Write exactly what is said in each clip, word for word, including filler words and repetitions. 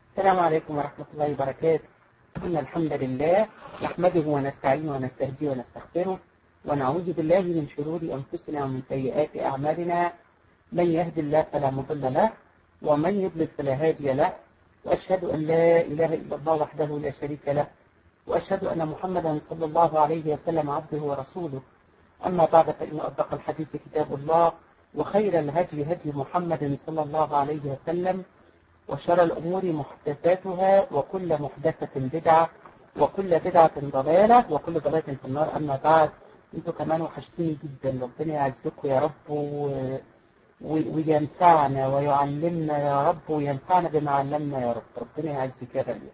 السلام عليكم ورحمة الله وبركاته. إن الحمد لله نحمده ونستعينه ونستهديه ونستغفره ونعوذ بالله من شرور أنفسنا ومن سيئات أعمالنا. من يهد الله فلا مضل له ومن يضلل فلا هادي له، وأشهد أن لا إله إلا الله وحده لا شريك له، وأشهد أن محمدا صلى الله عليه وسلم عبده ورسوله. أما بعد، فإن أصدق الحديث كتاب الله، وخير الهدي هدي محمد صلى الله عليه وسلم، وشر الأمور محدثاتها، وكل محدثة بدعة، وكل بدعة ضلالة، وكل ضلالة في النار. أما بعد، أنتوا كمان وحشتوني جدا، ربنا يعزكم يا رب و... وينفعنا ويعلمنا يا رب، وينفعنا بما علمنا يا رب. ربنا يعزك يا غالية.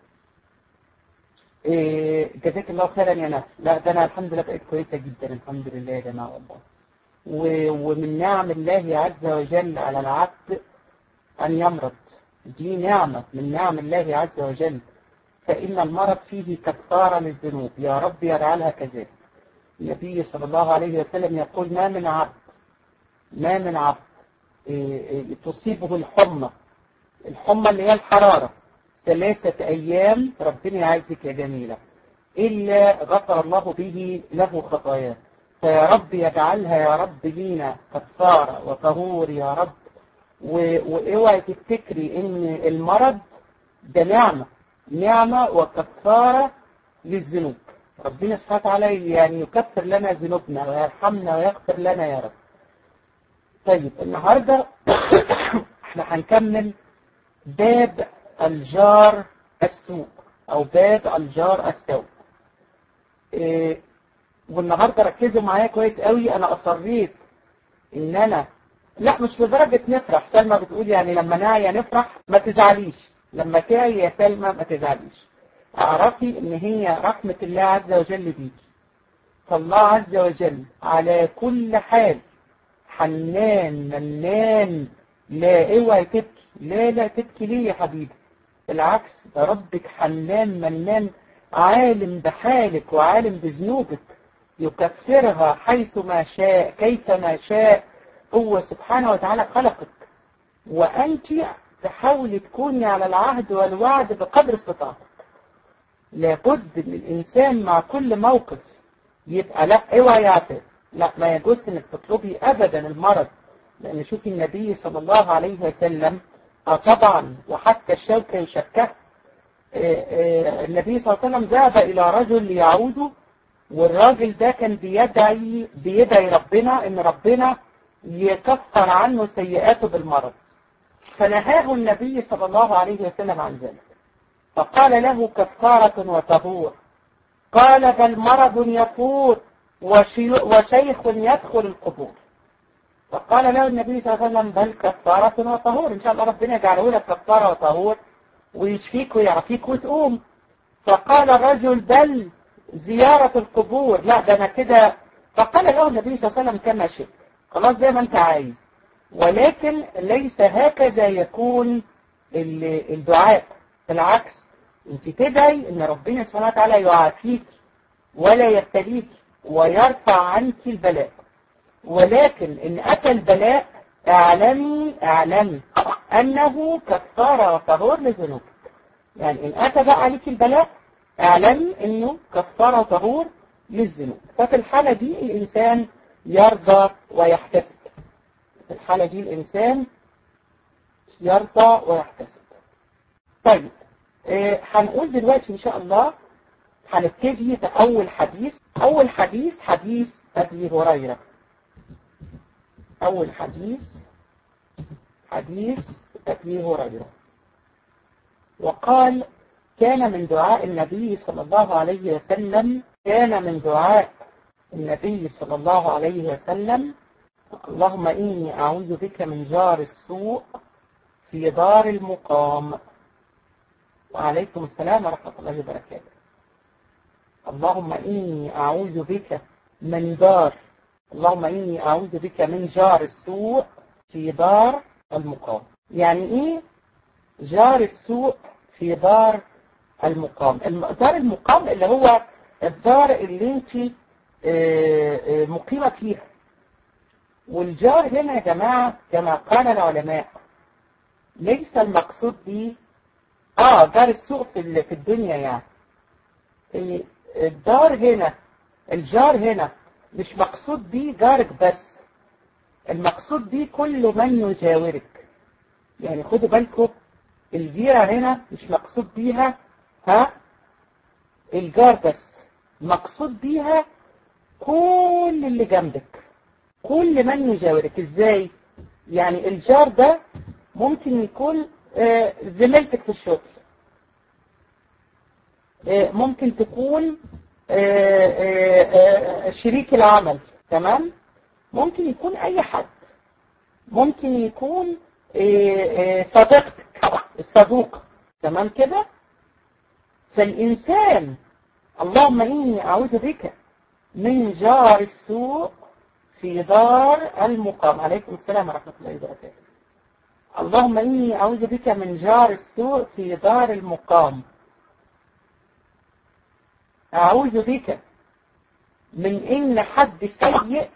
إيه جزاك الله خيرا يا نفس. لا ده أنا الحمد لله بقيت كويسة جدا الحمد لله يا جماعة والله. و... ومن نعم الله عز وجل على العبد أن يمرض، دي نعمة من نعم الله عز وجل، فإن المرض فيه كفارة للذنوب. يا رب يجعلها كذلك. النبي صلى الله عليه وسلم يقول: ما من عبد ما من عبد تصيبه الحمى الحمى اللي هي الحرارة ثلاثة أيام، ربنا يعزك يا جميلة، إلا غفر الله به له خطاياه. فيا رب يجعلها يا رب لينا كفارة وطهور يا رب. واوعي تفتكري ان المرض ده نعمة نعمة وكفارة للذنوب. ربنا سبحانه وتعالى يعني يكفر لنا ذنوبنا ويرحمنا ويغفر لنا يا رب. طيب النهاردة احنا هنكمل باب الجار السوء او باب الجار السوء. إيه والنهاردة ركزوا معايا كويس قوي. انا اصريت ان انا لا مش لدرجة نفرح. سلمى بتقول يعني لما نعيا نفرح، ما تزعليش. لما تعي يا سلمى ما تزعليش. اعرفي ان هي رحمة الله عز وجل بيكي. فالله عز وجل على كل حال حنان منان. لا اوعي تبكي، لا لا تبكي ليه يا حبيبي؟ بالعكس، ده ربك حنان منان، عالم بحالك وعالم بذنوبك، يكفرها حيث ما شاء كيف ما شاء. هو سبحانه وتعالى خلقك، وأنت تحاولي تكوني على العهد والوعد بقدر استطاعتك. لابد من الإنسان مع كل موقف يبقى لا اوعي يعتذر، لا ما يجوز انك تطلبي أبدا المرض. لأن شوفي النبي صلى الله عليه وسلم آه طبعا، وحتى الشوكة يشكه. النبي صلى الله عليه وسلم ذهب إلى رجل يعوده، والراجل ده كان بيدعي بيدعي ربنا ان ربنا يكفر عنه سيئاته بالمرض. فنهاه النبي صلى الله عليه وسلم عن ذلك، فقال له: كفارة وطهور. قال: بل مرض يفور وشيخ يدخل القبور. فقال له النبي صلى الله عليه وسلم: بل كفارة وطهور، ان شاء الله ربنا يجعله لك كفارة وطهور ويشفيك ويعافيك وتقوم. فقال الرجل: بل زيارة القبور، لا ده انا كده. فقال له النبي صلى الله عليه وسلم: كما شئت، خلاص زي ما انت عايز، ولكن ليس هكذا يكون الدعاء. بالعكس، انت تدعي ان ربنا سبحانه وتعالى يعافيك ولا يبتليك ويرفع عنك البلاء. ولكن ان اتى البلاء اعلمي اعلمي انه كفارة وطهور لذنوبك. يعني ان اتى بقى عليك البلاء اعلمي انه كفارة وطهور للذنوب. ففي الحالة دي الانسان يرضى ويحتسب. في الحالة دي الإنسان يرضى ويحتسب. طيب آه هنقول دلوقتي إن شاء الله هنبتدي بأول حديث. أول حديث حديث أبي هريرة. أول حديث حديث أبي هريرة. وقال: كان من دعاء النبي صلى الله عليه وسلم كان من دعاء النبي صلى الله عليه وسلم: اللهم إني أعوذ بك من جار السوء في دار المقام. وعليكم السلام ورحمة الله وبركاته. اللهم إني أعوذ بك من دار اللهم إني أعوذ بك من جار السوء في دار المقام. يعني إيه جار السوء في دار المقام؟ دار المقام اللي هو الدار اللي انت مقيمة فيها. والجار هنا يا جماعة كما قال العلماء ليس المقصود به اه جار السوء في في الدنيا يعني. الدار هنا، الجار هنا مش مقصود بيه جارك بس، المقصود بيه كل من يجاورك. يعني خدوا بالكم الجيرة هنا مش مقصود بيها ها الجار بس، مقصود بيها كل اللي جنبك، كل من يجاورك. ازاي؟ يعني الجار ده ممكن يكون آه زميلتك في الشغل، آه ممكن تكون آه آه آه شريك العمل، تمام؟ ممكن يكون اي حد، ممكن يكون آه آه صديقتك، الصدوق، تمام كده؟ فالإنسان اللهم إني أعوذ بك من جار السوء في دار المقام. عليكم السلام ورحمة الله وبركاته. اللهم إني أعوذ بك من جار السوء في دار المقام. أعوذ بك من إن حد سيء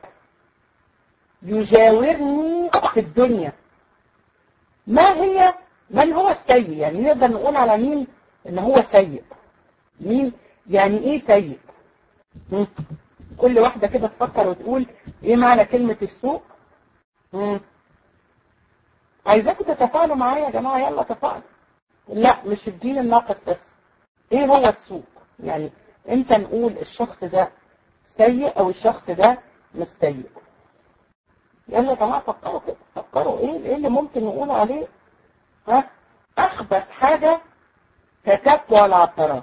يجاورني في الدنيا. ما هي من هو السيء؟ يعني نقدر نقول على مين إن هو سيء؟ مين يعني إيه سيء؟ كل واحدة كده تفكر وتقول إيه معنى كلمة السوء؟ مم. عايزاكم تتفاعلوا معايا يا جماعة، يلا تفاعلوا. لا مش الدين الناقص بس. ايه هو السوء؟ يعني امتى نقول الشخص ده سيء او الشخص ده مش سيء؟ يلا يا جماعة فكروا كده، فكروا ايه ايه اللي ممكن نقول عليه. ها اخبث حاجة تتبع العثرات،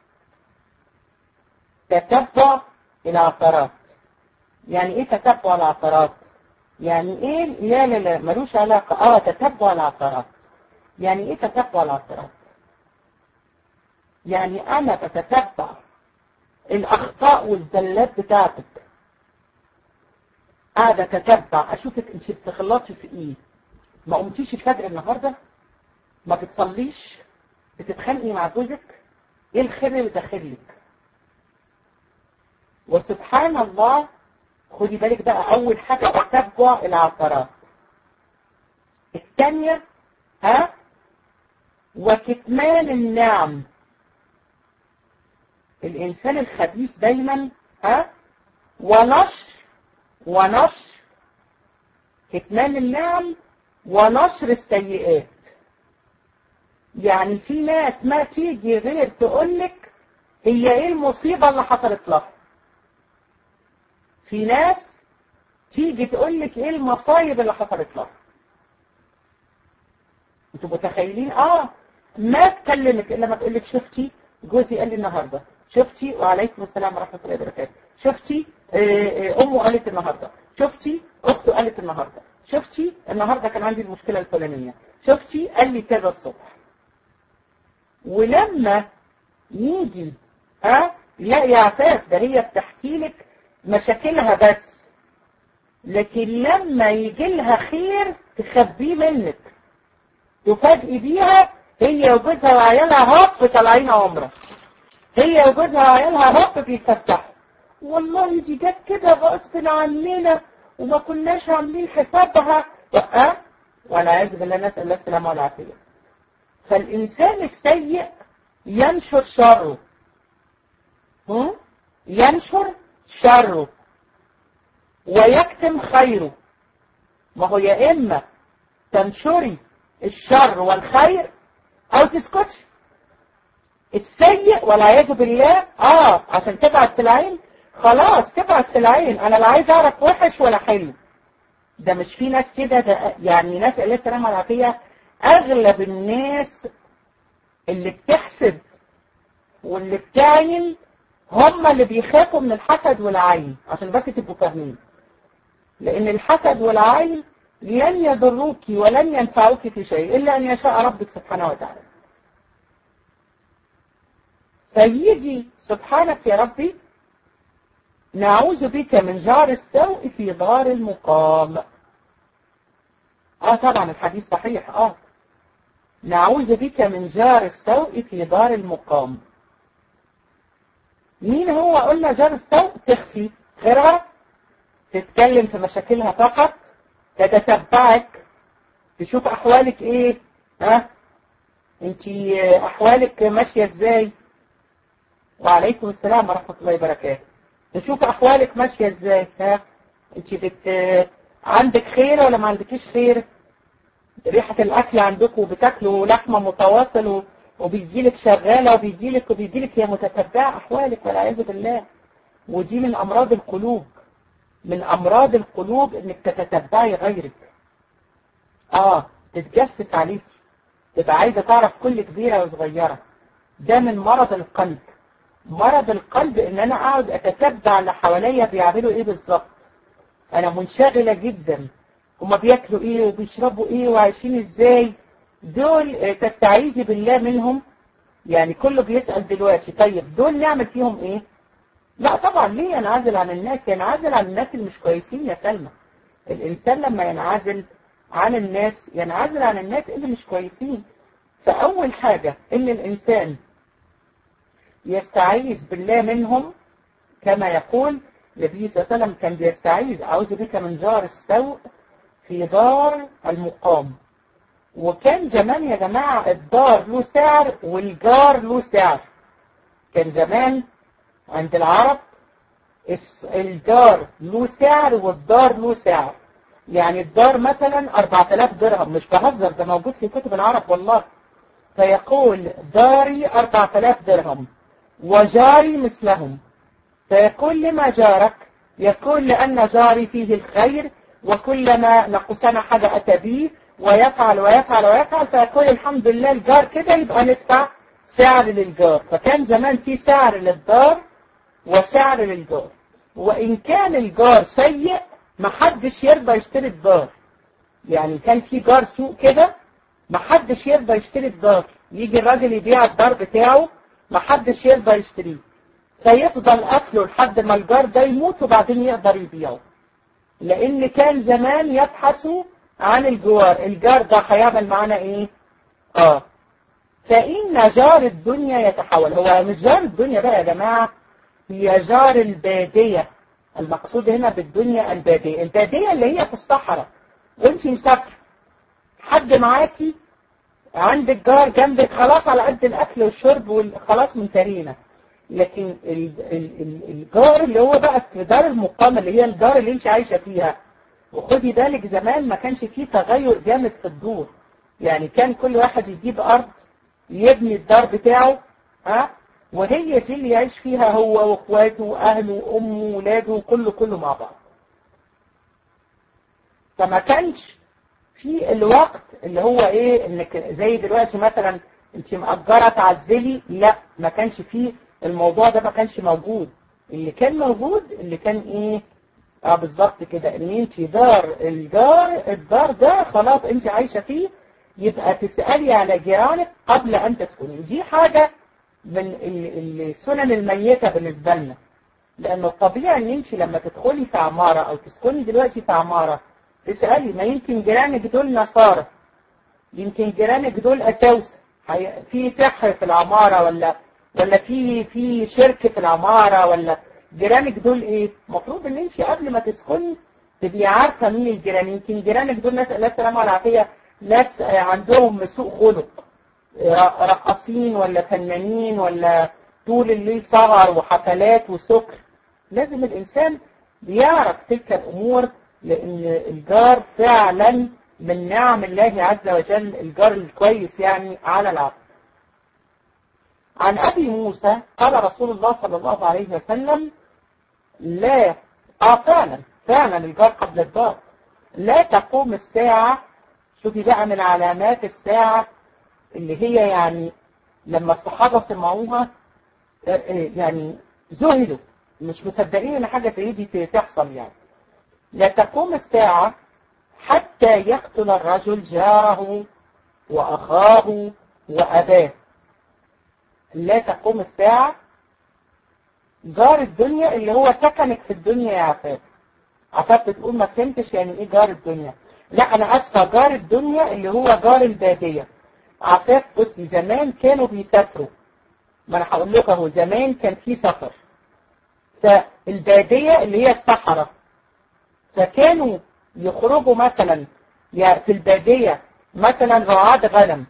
تتبع العثرات. يعني ايه تتبع العثرات؟ يعني ايه؟ لا لا لا ملوش علاقة. اه تتبع العثرات. يعني ايه تتبع العثرات؟ يعني انا بتتبع الاخطاء والزلات بتاعتك، قاعدة اتتبع اشوفك انت بتخلطي في ايه. ما قمتيش الفجر النهاردة، ما بتصليش، بتتخانقي مع جوزك، ايه الخير اللي داخلك؟ وسبحان الله خدي بالك بقى، اول حاجة تتبع العثرات. الثانية ها وكتمان النعم. الانسان الخبيث دايما ها ونشر ونشر كتمان النعم ونشر السيئات. يعني في ناس ما تيجي غير تقولك هي ايه المصيبة اللي حصلت لها. في ناس تيجي تقولك ايه المصايب اللي حصلت لها. انتوا متخيلين؟ اه ما تكلمك الا ما تقولك شفتي جوزي قال لي النهارده، شفتي وعليكم السلام ورحمه الله وبركاته، شفتي اه امه قالت النهارده، شفتي اخته قالت النهارده، شفتي النهارده كان عندي المشكله الفلانيه، شفتي قال لي كذا الصبح. ولما يجي ها لا يا عفاف ده هي بتحكي لك مشاكلها بس، لكن لما يجي لها خير تخبيه منك، تفاجئي بيها هي وجوزها وعيالها هوب طالعين عمره، هي وجوزها وعيالها هوب بيتفسحوا. والله دي جت كده غصب عننا وما كناش عاملين حسابها. أه؟ والعياذ بالله، نسأل الله السلامة والعافية. فالإنسان السيء ينشر شره، هم؟ ينشر شره ويكتم خيره. ما هو يا إما تنشري الشر والخير او تسكتش. السيء والعياذ بالله اه عشان تبعت في العين، خلاص تبعت في العين، انا لا عايز اعرف وحش ولا حلو. ده مش في ناس كده، ده يعني ناس الله السلامة والعافية. اغلب الناس اللي بتحسد واللي بتعين هم اللي بيخافوا من الحسد والعين، عشان بس تبقوا فاهمين. لان الحسد والعين لن يضروك ولن ينفعوك في شيء إلا أن يشاء ربك سبحانه وتعالى. فيجي سبحانك يا ربي نعوذ بك من جار السوء في دار المقام. آه طبعا الحديث صحيح. آه نعوذ بك من جار السوء في دار المقام. مين هو؟ قلنا جار السوء تخفي غيرها، تتكلم في مشاكلها فقط، تتتبعك، تشوف أحوالك إيه، ها؟ انت احوالك ماشية ازاي؟ وعليكم السلام ورحمة الله وبركاته. نشوف احوالك ماشية ازاي. ها انت بت عندك خير ولا ما عندكيش خير؟ ريحة الاكل عندكم بتاكلوا لحمة متواصل و... وبيجيلك شغالة وبيجيلك وبيجيلك هي متتبعة احوالك والعياذ بالله. ودي من امراض القلوب، من امراض القلوب انك تتتبعي غيرك. اه تتجسس عليك، تبقى عايزة تعرف كل كبيرة وصغيرة. ده من مرض القلب. مرض القلب ان انا اقعد اتتبع اللي حواليا بيعملوا ايه بالظبط. انا منشغلة جدا هما بياكلوا ايه وبيشربوا ايه وعايشين ازاي. دول تستعيذي بالله منهم. يعني كله بيسأل دلوقتي طيب دول نعمل فيهم ايه؟ لا طبعا ليه ينعزل عن الناس؟ ينعزل عن الناس اللي مش كويسين يا سلمى. الانسان لما ينعزل عن الناس ينعزل عن الناس اللي مش كويسين. فاول حاجة ان الانسان يستعيذ بالله منهم، كما يقول النبي صلى الله عليه وسلم كان بيستعيذ أعوذ بك من جار السوء في دار المقام. وكان زمان يا جماعة الدار له سعر والجار له سعر. كان زمان عند العرب الجار له سعر والدار له سعر. يعني الدار مثلا أربعة آلاف درهم، مش بهزر، ده موجود في كتب العرب والله. فيقول داري أربعة آلاف درهم وجاري مثلهم. فيقول لما جارك؟ يقول لأن جاري فيه الخير وكلما نقصنا حاجة أتى به ويفعل ويفعل ويفعل. فيقول الحمد لله الجار كده يبقى ندفع سعر للجار. فكان زمان في سعر للدار وسعر للجار. وإن كان الجار سيء محدش يرضى يشتري الدار. يعني كان في جار سوء كده محدش يرضى يشتري الدار. يجي الراجل يبيع الدار بتاعه محدش يرضى يشتريه. فيفضل أكله لحد ما الجار ده يموت وبعدين يقدر يبيعه. لأن كان زمان يبحثوا عن الجوار. الجار ده هيعمل معانا إيه؟ آه فإن جار الدنيا يتحول. هو مش جار الدنيا بقى يا جماعة، هي جار البادية. المقصود هنا بالدنيا البادية. البادية اللي هي في الصحراء وانت مسافر، حد معاكي عندك جار جنبك خلاص على قد الأكل والشرب وخلاص منتهينا. لكن الجار اللي هو بقى في دار المقامة اللي هي الدار اللي انت عايشة فيها. وخدي بالك زمان ما كانش فيه تغير جامد في الدور. يعني كان كل واحد يجيب أرض يبني الدار بتاعه، ها، وهي دي اللي يعيش فيها هو واخواته واهله وامه وولاده وكله كله مع بعض. فما كانش في الوقت اللي هو ايه انك زي دلوقتي مثلا انت مأجرة تعزلي. لا، ما كانش فيه الموضوع ده، ما كانش موجود. اللي كان موجود اللي كان ايه اه بالظبط كده، ان انت دار الجار الدار ده خلاص انت عايشة فيه، يبقى تسألي على جيرانك قبل ان تسكني. دي حاجة من السنن الميتة بالنسبة لنا. لانه الطبيعي ان انت لما تدخلي في عمارة او تسكني دلوقتي في عمارة تسألي، ما يمكن جيرانك دول نصارى، يمكن جيرانك دول اساوسة، في سحر في العمارة، ولا ولا في في شرك في العمارة، ولا جيرانك دول ايه. المفروض ان انت قبل ما تسكني تبقي عارفة مين الجيران. يمكن جيرانك دول ناس الله السلامة والعافية ناس عندهم سوء خلق، رقصين ولا فنانين ولا طول الليل سهر وحفلات وسكر. لازم الإنسان بيعرف تلك الأمور، لأن الجار فعلا من نعم الله عز وجل، الجار الكويس يعني على العبد. عن أبي موسى قال رسول الله صلى الله عليه وسلم لا آه فعلا فعلا الجار قبل الدار. لا تقوم الساعة، شوفي بقى من علامات الساعة اللي هي يعني لما الصحابة سمعوها يعني ذهلوا، مش مصدقين ان حاجة زي دي تحصل. يعني لا تقوم الساعة حتى يقتل الرجل جاره وأخاه وأباه. لا تقوم الساعة. جار الدنيا اللي هو سكنك في الدنيا يا عفاف. عفاف بتقول ما فهمتش يعني ايه جار الدنيا. لا انا اسفة، جار الدنيا اللي هو جار البادية. عفاف بصي زمان كانوا بيسافروا، ما انا هقول لك اهو، زمان كان في سفر، فالبادية اللي هي الصحراء، فكانوا يخرجوا مثلا يعني في البادية مثلا رعاة غنم،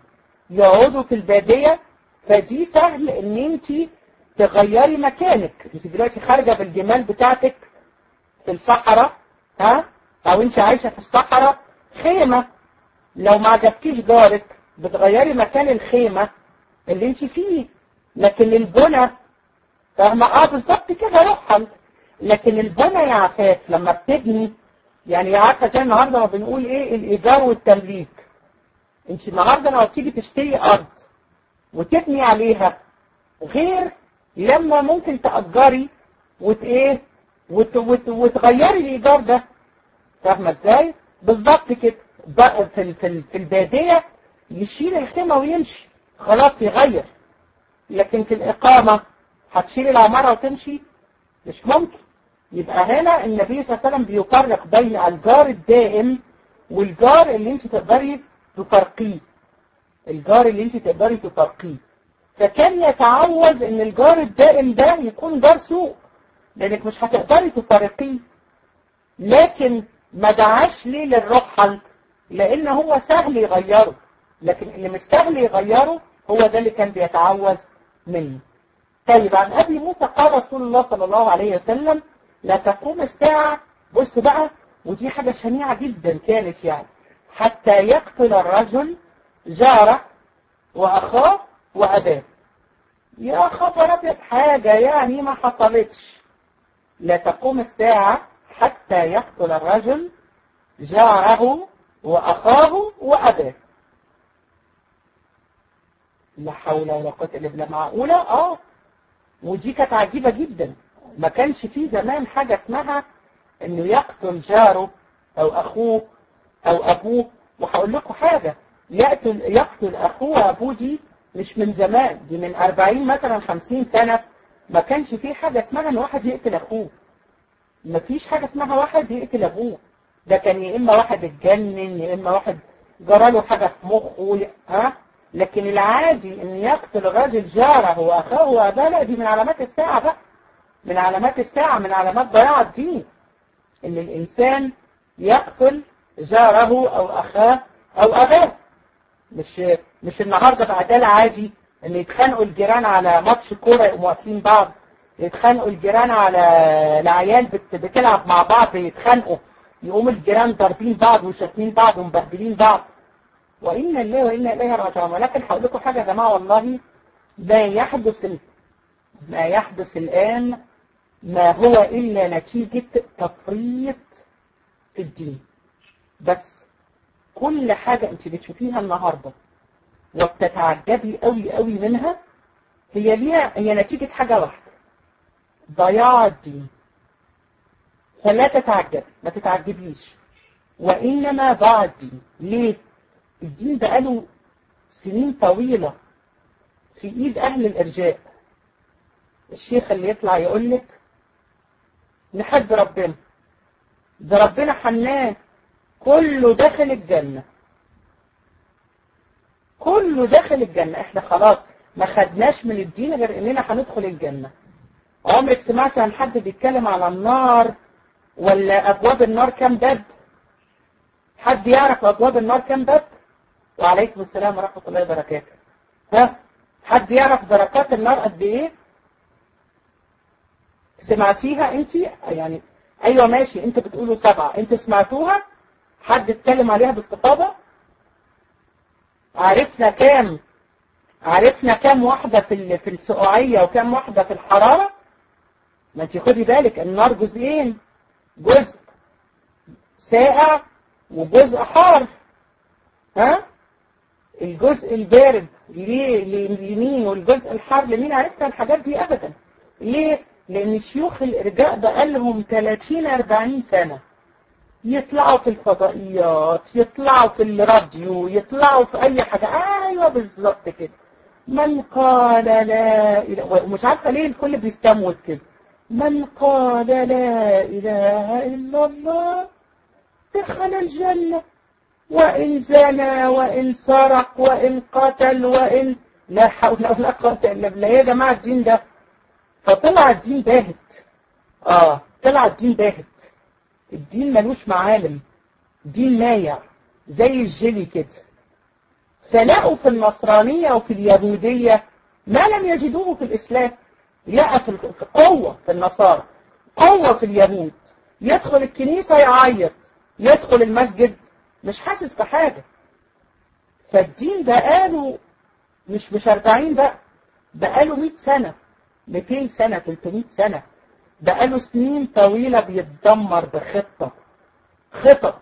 يقعدوا في البادية، فدي سهل ان انت تغيري مكانك. انت دلوقتي خارجة بالجمال بتاعتك في الصحراء، ها، او انت عايشة في الصحراء خيمة، لو ما عجبكيش جارك بتغيري مكان الخيمة اللي انت فيه. لكن البنى، فاهمة؟ اه بالظبط كده رحل. لكن البنى يا عفاف لما بتبني، يعني عارفة زي النهاردة ما بنقول ايه الايجار والتمليك. انت النهاردة لما بتيجي تشتري ارض وتبني عليها، غير لما ممكن تأجري وت ايه وت وت وتغيري الايجار ده. فاهمة ازاي؟ بالظبط كده. بقى في في في البادية يشيل الخيمة ويمشي خلاص يغير. لكن في الإقامة هتشيل العمارة وتمشي؟ مش ممكن. يبقى هنا النبي صلى الله عليه وسلم بيفرق بين الجار الدائم والجار اللي انت تقدري تفرقيه. الجار اللي انت تقدري تفرقيه. فكان يتعوز ان الجار الدائم ده يكون جار سوء، لانك مش هتقدري تفرقيه. لكن ما دعاش ليه للرحل؟ لان هو سهل يغيره. لكن اللي مش سهل يغيره هو ده اللي كان بيتعوز منه. طيب عن ابي موسى قال رسول الله صلى الله عليه وسلم: لا تقوم الساعة، بص بقى، ودي حاجة شنيعة جدا كانت يعني، حتى يقتل الرجل جاره واخاه واباه. يا خبر ابيض، حاجة يعني ما حصلتش. لا تقوم الساعة حتى يقتل الرجل جاره واخاه واباه. لا حول ولا قوة الا بالله. معقولة؟ اه. ودي كانت عجيبة جدا. ما كانش فيه زمان حاجة اسمها انه يقتل جاره او اخوه او ابوه. وهقول لكم حاجة، يقتل يقتل اخوه وابوه دي مش من زمان، دي من أربعين مثلا خمسين سنة. ما كانش فيه حاجة اسمها ان واحد يقتل اخوه. ما فيش حاجة اسمها واحد يقتل ابوه. ده كان يا اما واحد اتجنن، يا اما واحد جراله حاجة في مخه، ها. لكن العادي ان يقتل الراجل جاره واخاه واباه، لا، دي من علامات الساعة بقى. من علامات الساعة، من علامات ضياع الدين، ان الانسان يقتل جاره او اخاه او اباه. مش مش النهارده بقى ده العادي ان يتخانقوا الجيران على ماتش كوره يقوموا واقفين بعض، يتخانقوا الجيران على العيال بت... بتلعب مع بعض يتخانقوا، يقوموا الجيران ضاربين بعض وشاتمين بعض ومبهدلين بعض. وإنا لله وإنا إليه راجعون. ولكن هقول لكم حاجة يا جماعة، والله ما يحدث ال... ما يحدث الآن ما هو إلا نتيجة تفريط في الدين. بس كل حاجة أنت بتشوفيها النهاردة وبتتعجبي قوي قوي منها، هي ليها هي نتيجة حاجة واحدة: ضياع الدين. فلا تتعجب، ما تتعجبيش، وإنما ضاع الدين. ليه؟ الدين بقاله سنين طويلة في إيد أهل الإرجاء. الشيخ اللي يطلع يقول لك نحب ربنا، ده ربنا حنان، كله داخل الجنة، كله داخل الجنة، احنا خلاص ما خدناش من الدين غير اننا هندخل الجنة. عمرك سمعت عن حد بيتكلم على النار ولا ابواب النار كام باب؟ حد يعرف ابواب النار كام باب؟ وعليكم السلام ورحمة الله وبركاته. ها؟ حد يعرف دركات النار قد ايه؟ سمعتيها انت؟ يعني ايوه ماشي، انت بتقولوا سبعة، انت سمعتوها؟ حد اتكلم عليها باستفاضة؟ عرفنا كام عرفنا كام واحدة في في السقوعية وكام واحدة في الحرارة؟ ما انت خدي بالك النار جزئين، جزء ساقع وجزء حار. ها؟ الجزء البارد ليه لليمين والجزء الحار لمين؟ عرفنا الحاجات دي ابدا. ليه؟ لان شيوخ الارجاء بقالهم ثلاثين أربعين سنة يطلعوا في الفضائيات، يطلعوا في الراديو، يطلعوا في اي حاجة. ايوه بالظبط كده. من قال لا اله، ومش عارفة ليه الكل بيستموت كده، من قال لا اله الا الله دخل الجنة، وان زنى وان سرق وان قتل وان لا حول ولا قوة الا بالله. يا جماعة الدين ده، فطلع الدين باهت. اه طلع الدين باهت. الدين ملوش معالم، دين مايع زي الجيلي كده. فلقوا في النصرانية وفي اليهودية ما لم يجدوه في الإسلام. لقى في قوة في النصارى، قوة في اليهود، يدخل الكنيسة يعيط، يدخل المسجد مش حاسس بحاجة. فالدين بقاله مش مش أربعين بقى، بقاله مئة سنة، مئتين سنة، ثلاثمئة سنة، بقاله سنين طويلة بيتدمر بخطة، خطط،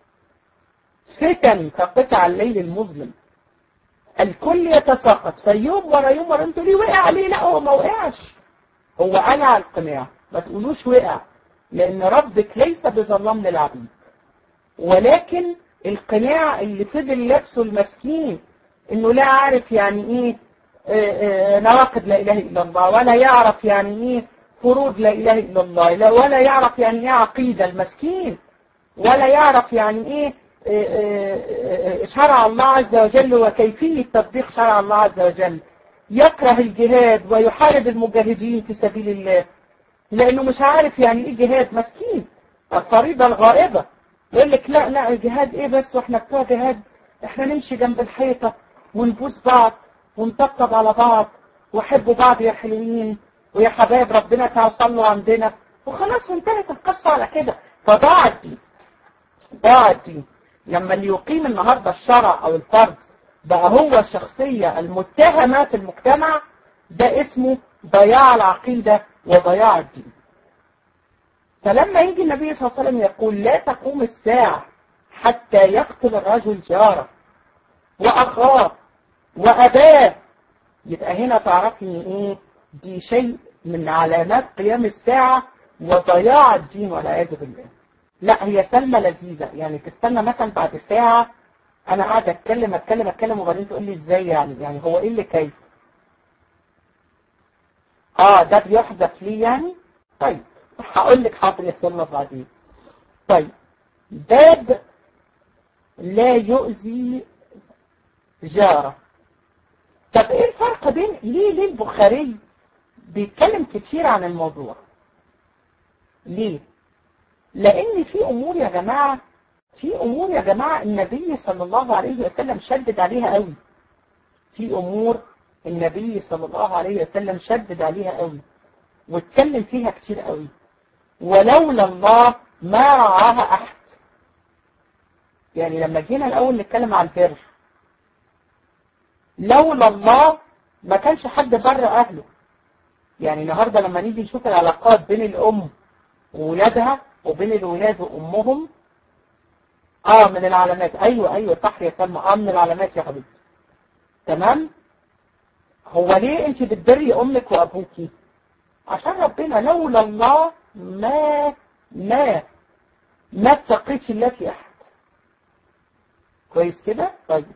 فتن كقطع الليل المظلم. الكل يتساقط فيوم ورا يوم ورا. انتوا ليه وقع؟ ليه؟ لا هو ما وقعش، هو قلع القناع. ما تقولوش وقع، لأن ربك ليس بظلام للعبيد، ولكن القناع اللي فضل لابسه المسكين انه لا عارف يعني ايه نواقض لا اله الا الله، ولا يعرف يعني ايه فروض لا اله الا الله، ولا يعرف يعني ايه عقيدة المسكين، ولا يعرف يعني ايه شرع الله عز وجل وكيفية تطبيق شرع الله عز وجل. يكره الجهاد ويحارب المجاهدين في سبيل الله لانه مش عارف يعني ايه جهاد. مسكين، الفريضة الغائبة. يقول لك لا لا الجهاد ايه بس، واحنا بتوع جهاد احنا نمشي جنب الحيطة ونبوس بعض ونطبطب على بعض وحبوا بعض يا حلوين ويا حبايب ربنا تعالوا صلوا عندنا وخلاص وانتهت القصة على كده. فضاع الدين، ضاع الدين. لما اللي يقيم النهاردة الشرع او الفرد بقى هو الشخصية المتهمة في المجتمع، ده اسمه ضياع العقيدة وضياع الدين. فلما يجي النبي صلى الله عليه وسلم يقول لا تقوم الساعة حتى يقتل الرجل جاره وأخاه وأباه، يبقى هنا تعرفي ان ايه دي شيء من علامات قيام الساعة وضياع الدين والعياذ بالله. لا هي سلمى لذيذة، يعني تستنى مثلا بعد ساعة انا قاعد اتكلم اتكلم اتكلم وبعدين تقول لي ازاي يعني يعني هو ايه اللي كيف؟ اه ده بيحذف لي يعني. طيب هقول لك حاضر يا سلمى بعدين. طيب باب لا يؤذي جاره. طب ايه الفرق بين ليه ليه البخاري بيتكلم كتير عن الموضوع؟ ليه؟ لان في امور يا جماعة، في امور يا جماعة النبي صلى الله عليه وسلم شدد عليها قوي. في امور النبي صلى الله عليه وسلم شدد عليها قوي واتكلم فيها كتير قوي، ولولا الله ما رعاها احد. يعني لما جينا الاول نتكلم عن البر، لولا الله ما كانش حد بر اهله. يعني النهارده لما نيجي نشوف العلاقات بين الام وولادها وبين الولاد وامهم، اه من العلامات. ايوه ايوه صح يا سلمى، اه من العلامات يا حبيبتي. تمام. هو ليه انت بتبري امك وابوكي؟ عشان ربنا. لولا الله ما ما ما اتقيتش الله في احد. كويس كده؟ طيب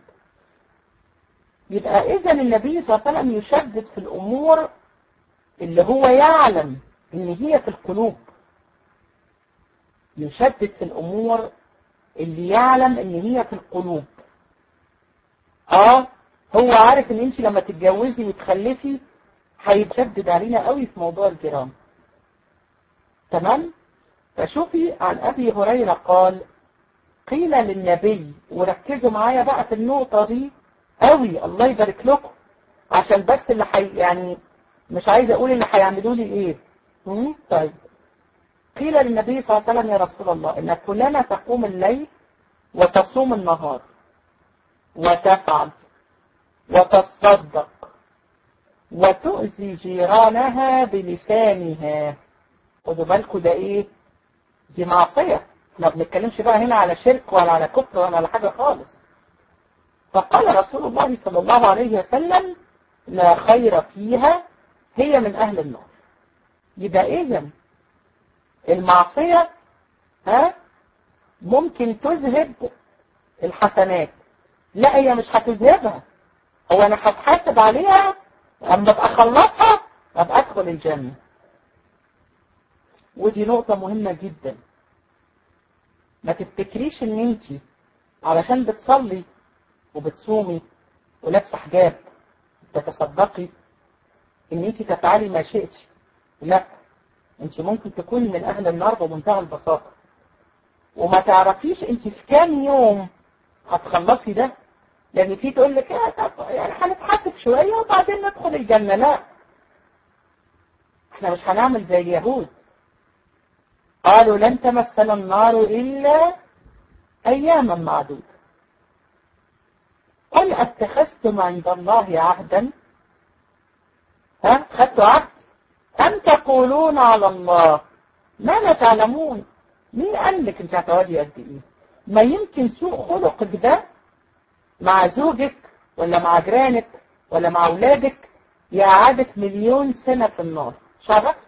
يبقى اذا النبي صلى الله عليه وسلم يشدد في الامور اللي هو يعلم ان هي في القلوب، يشدد في الامور اللي يعلم ان هي في القلوب. اه هو عارف ان انت لما تتجوزي وتخلفي هيتشدد علينا قوي في موضوع الجيران. تمام. فشوفي عن ابي هريرة قال قيل للنبي، وركزوا معايا بقى في النقطة دي قوي الله يبارك لكم، عشان بس اللي حي يعني مش عايز اقول اللي هيعملوا لي ايه. هم؟ طيب قيل للنبي صلى الله عليه وسلم يا رسول الله ان فلانة تقوم الليل وتصوم النهار وتفعل وتصدق وتؤذي جيرانها بلسانها. خدوا بالكم ده ايه؟ دي معصية. ما بنتكلمش بقى هنا على شرك ولا على كفر ولا على حاجة خالص. فقال رسول الله صلى الله عليه وسلم لا خير فيها، هي من أهل النار. يبقى إذن المعصية ها ممكن تذهب الحسنات. لا هي مش هتذهبها، هو أنا هتحاسب عليها أما أبقى أخلصها أبقى أدخل الجنة. ودي نقطة مهمة جدا. ما تفتكريش ان انت علشان بتصلي وبتصومي ولابسه حجاب تتصدقي ان انت تفعلي ما شئتي. لا، انت ممكن تكوني من اهل النار بمنتهى البساطة وما تعرفيش انت في كام يوم هتخلصي ده، يعني في تقول لك اه طب يعني هنتحاسب شوية وبعدين ندخل الجنة. لا، احنا مش هنعمل زي اليهود، قالوا لن تمسنا النار إلا أياما معدودة. قل اتخذتم عند الله عهدا، ها خدتوا عهد؟ أم تقولون على الله ما لا تعلمون. مين قال لك انت هتقعدي قد ايه؟ ما يمكن سوء خلقك ده مع زوجك ولا مع جيرانك ولا مع اولادك يقعدك مليون سنة في النار. شرفت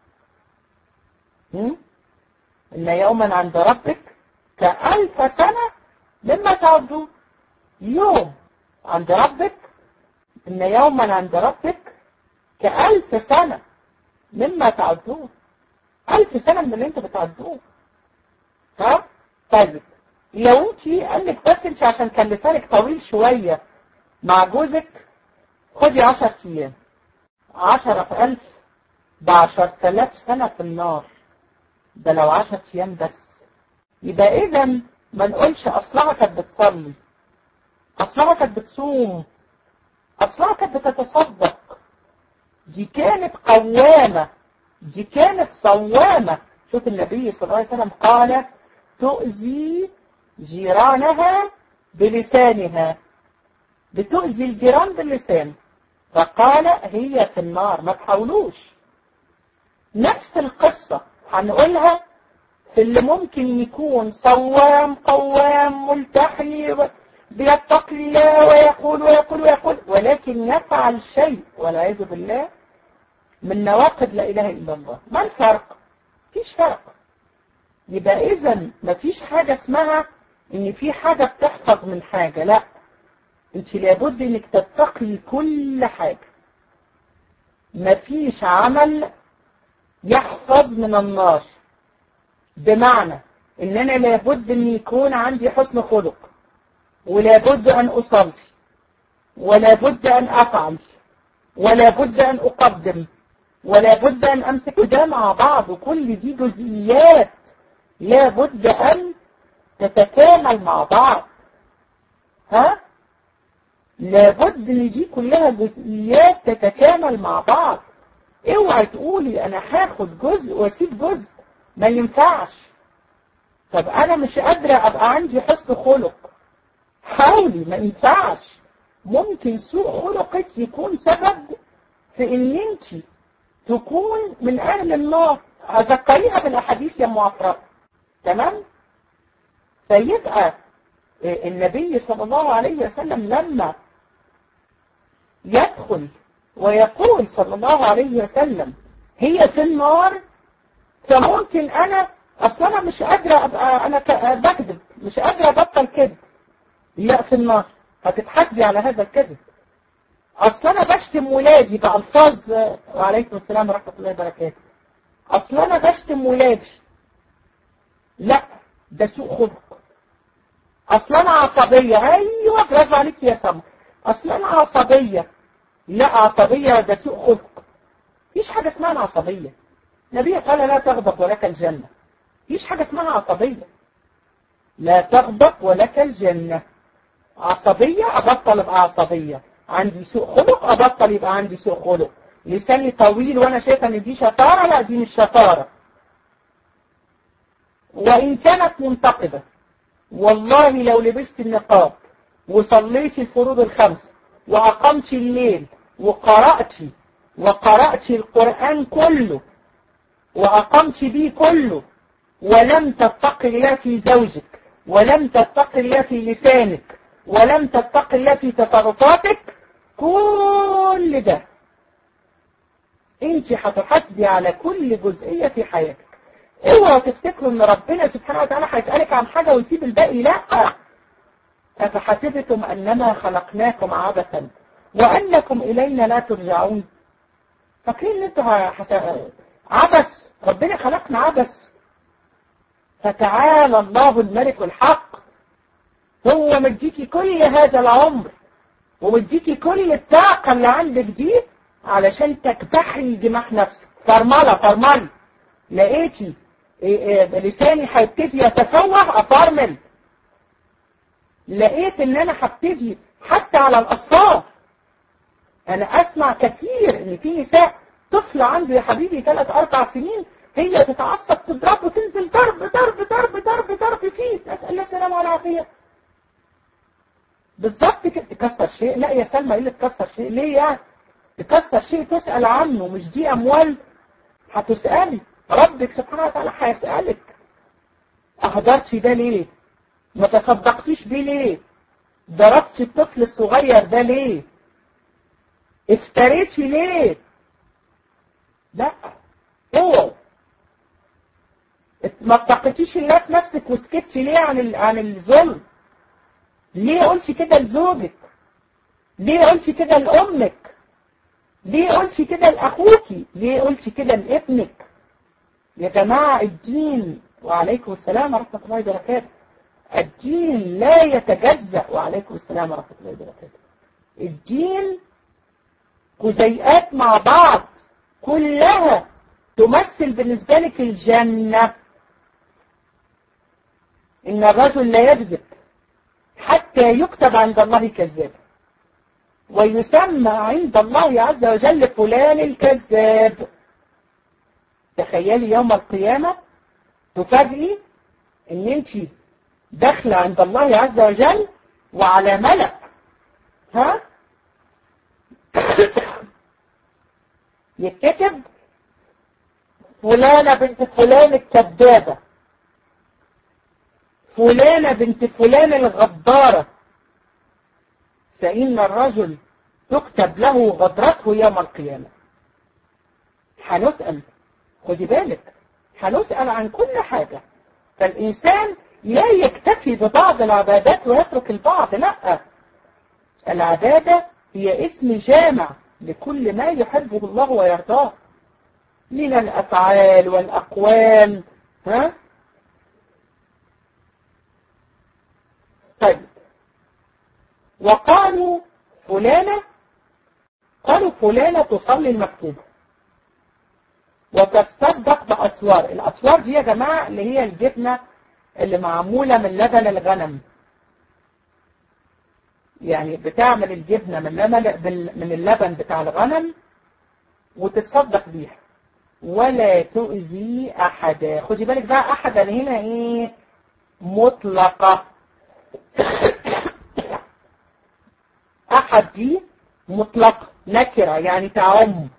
ان يوما عند ربك كألف سنة مما تعدون. يوم عند ربك، ان يوما عند ربك كألف سنة مما تعدون. ألف سنة من اللي انت بتعدوه. ها؟ طيب لو انت قال لك بس انت عشان كان لسانك طويل شوية مع جوزك خدي عشر ايام، عشرة في ألف بعشر تلاف سنة في النار. ده لو عشر ايام بس. يبقى اذا ما نقولش اصلها كانت بتصلي، اصلها كانت بتصوم، اصلها كانت بتتصدق. دي كانت قوامة، دي كانت صوامة. شوف النبي صلى الله عليه وسلم قال تؤذي جيرانها بلسانها، بتؤذي الجيران باللسان، فقال هي في النار. ما تحاولوش. نفس القصة هنقولها في اللي ممكن يكون صوام قوام ملتحي بيتقي الله ويقول ويقول ويقول ولكن يفعل شيء والعياذ بالله من نواقض لا إله إلا الله. ما الفرق؟ مفيش فرق. يبقى إذن مفيش حاجة اسمها إن في حاجة بتحفظ من حاجة. لا، انت لابد إنك تتقي كل حاجة. مفيش عمل يحفظ من النار. بمعنى إن أنا لابد إن يكون عندي حسن خلق، ولابد أن أصلي، ولابد أن أفعل، ولابد أن أقدم، ولابد أن أمسك ده مع بعض. وكل دي جزئيات لابد أن تتكامل مع بعض. ها؟ لابد ان دي كلها جزئيات تتكامل مع بعض. اوعي تقولي انا هاخد جزء واسيب جزء، ما ينفعش. طب انا مش قادرة ابقى عندي حسن خلق، حاولي. ما ينفعش. ممكن سوء خلقك يكون سبب في ان انت تكون من اهل النار. هذكريها بالاحاديث يا معفرة. تمام؟ فيبقى النبي صلى الله عليه وسلم لما يدخل ويقول صلى الله عليه وسلم هي في النار، فممكن انا اصلا مش قادرة ابقى انا بكذب، مش قادرة ابطل كذب. لا، في النار. هتتحدي على هذا الكذب. اصلا انا بشتم ولادي بألفاظ، وعليكم السلام ورحمة الله وبركاته، اصلا انا بشتم ولادي. لا، ده سوء خلق. اصلا انا عصبية. ايوه برافو عليك يا سمر. اصلا انا عصبية. لا، عصبية ده سوء خلق. مفيش حاجة اسمها العصبية. النبي قال لا تغضب ولك الجنة. مفيش حاجة اسمها عصبية. لا تغضب ولك الجنة. عصبية ابطل ابقى عصبية. عندي سوء خلق ابطل يبقى عندي سوء خلق. لساني طويل وانا شايفه ان دي شطارة، لا دي مش شطارة. وان كانت منتقبة، والله لو لبست النقاب وصليت الفروض الخمس وأقمت الليل وقرأت وقرأت القرآن كله وأقمت به كله ولم تتق الله في زوجك، ولم تتق الله في لسانك، ولم تتق الله في تصرفاتك، كل ده انت هتحاسبي على كل جزئية في حياتك. اوعوا تفتكروا ان ربنا سبحانه وتعالى هيسألك عن حاجة ويسيب الباقي. لا، أفحسبتم أنما خلقناكم عبثا وأنكم إلينا لا ترجعون. فاكرين ان انتوا حس... عبث؟ ربنا خلقنا عبث. فتعالى الله الملك الحق. هو مديكي كل هذا العمر ومديكي كل الطاقة اللي عندك دي علشان تكتحي جماح نفسك. فرملة فرملة. لقيتي لساني هيبتدي يتفوه افرمل. لقيت ان انا هبتدي حتى على الأطفال. أنا أسمع كثير إن في نساء طفل عنده يا حبيبي ثلاث أربع سنين هي تتعصب تضرب وتنزل ضرب ضرب ضرب ضرب ضرب فيه، أسأل الله السلامة والعافية. بالظبط كده. تكسر شيء؟ لا يا سلمى، ايه اللي تكسر شيء؟ ليه يعني؟ تكسر شيء تسأل عنه، مش دي أموال هتسألي ربك سبحانه وتعالى هيسألك. أهدرتش ده ليه؟ ما تصدقتيش بيه ليه؟ ضربتش الطفل الصغير ده ليه؟ افتريتش ليه؟ لا، اوعوا. ما اتقيتيش الله في نفسك وسكتش ليه عن عن الظلم؟ ليه قلتي كده لزوجك؟ ليه قلتي كده لأمك؟ ليه قلتي كده لأخوكي؟ ليه قلتي كده لابنك؟ يا جماعة الدين، وعليكم السلام ورحمة الله وبركاته، الدين لا يتجزأ، وعليكم السلام ورحمة الله وبركاته. الدين جزيئات مع بعض كلها تمثل بالنسبة لك الجنة. إن الرجل لا يكذب حتى يكتب عند الله كذاب، ويسمى عند الله عز وجل فلان الكذاب. تخيلي يوم القيامة تفاجئي ان انت داخله عند الله عز وجل وعلى ملأ، ها يتكتب فلانة بنت فلان الكذابة، فلانة بنت فلان الغدارة، فإن الرجل تكتب له غدرته يوم القيامة. هنسأل، خدي بالك، هنسأل عن كل حاجة. فالإنسان لا يكتفي ببعض العبادات ويترك البعض، لا، العبادة هي اسم جامع لكل ما يحبه الله ويرضاه من الأفعال والأقوال. ها؟ طيب، وقالوا فلانة، قالوا فلانة تصلي المكتوبة وتصدق بأسوار. الأسوار دي يا جماعة اللي هي الجبنة اللي معمولة من لبن الغنم، يعني بتعمل الجبنة من من اللبن بتاع الغنم وتتصدق بيها ولا تؤذي أحدا. خدي بالك بقى، أحدا هنا إيه؟ مطلقة. أحد دي مطلقة نكرة، يعني تعم،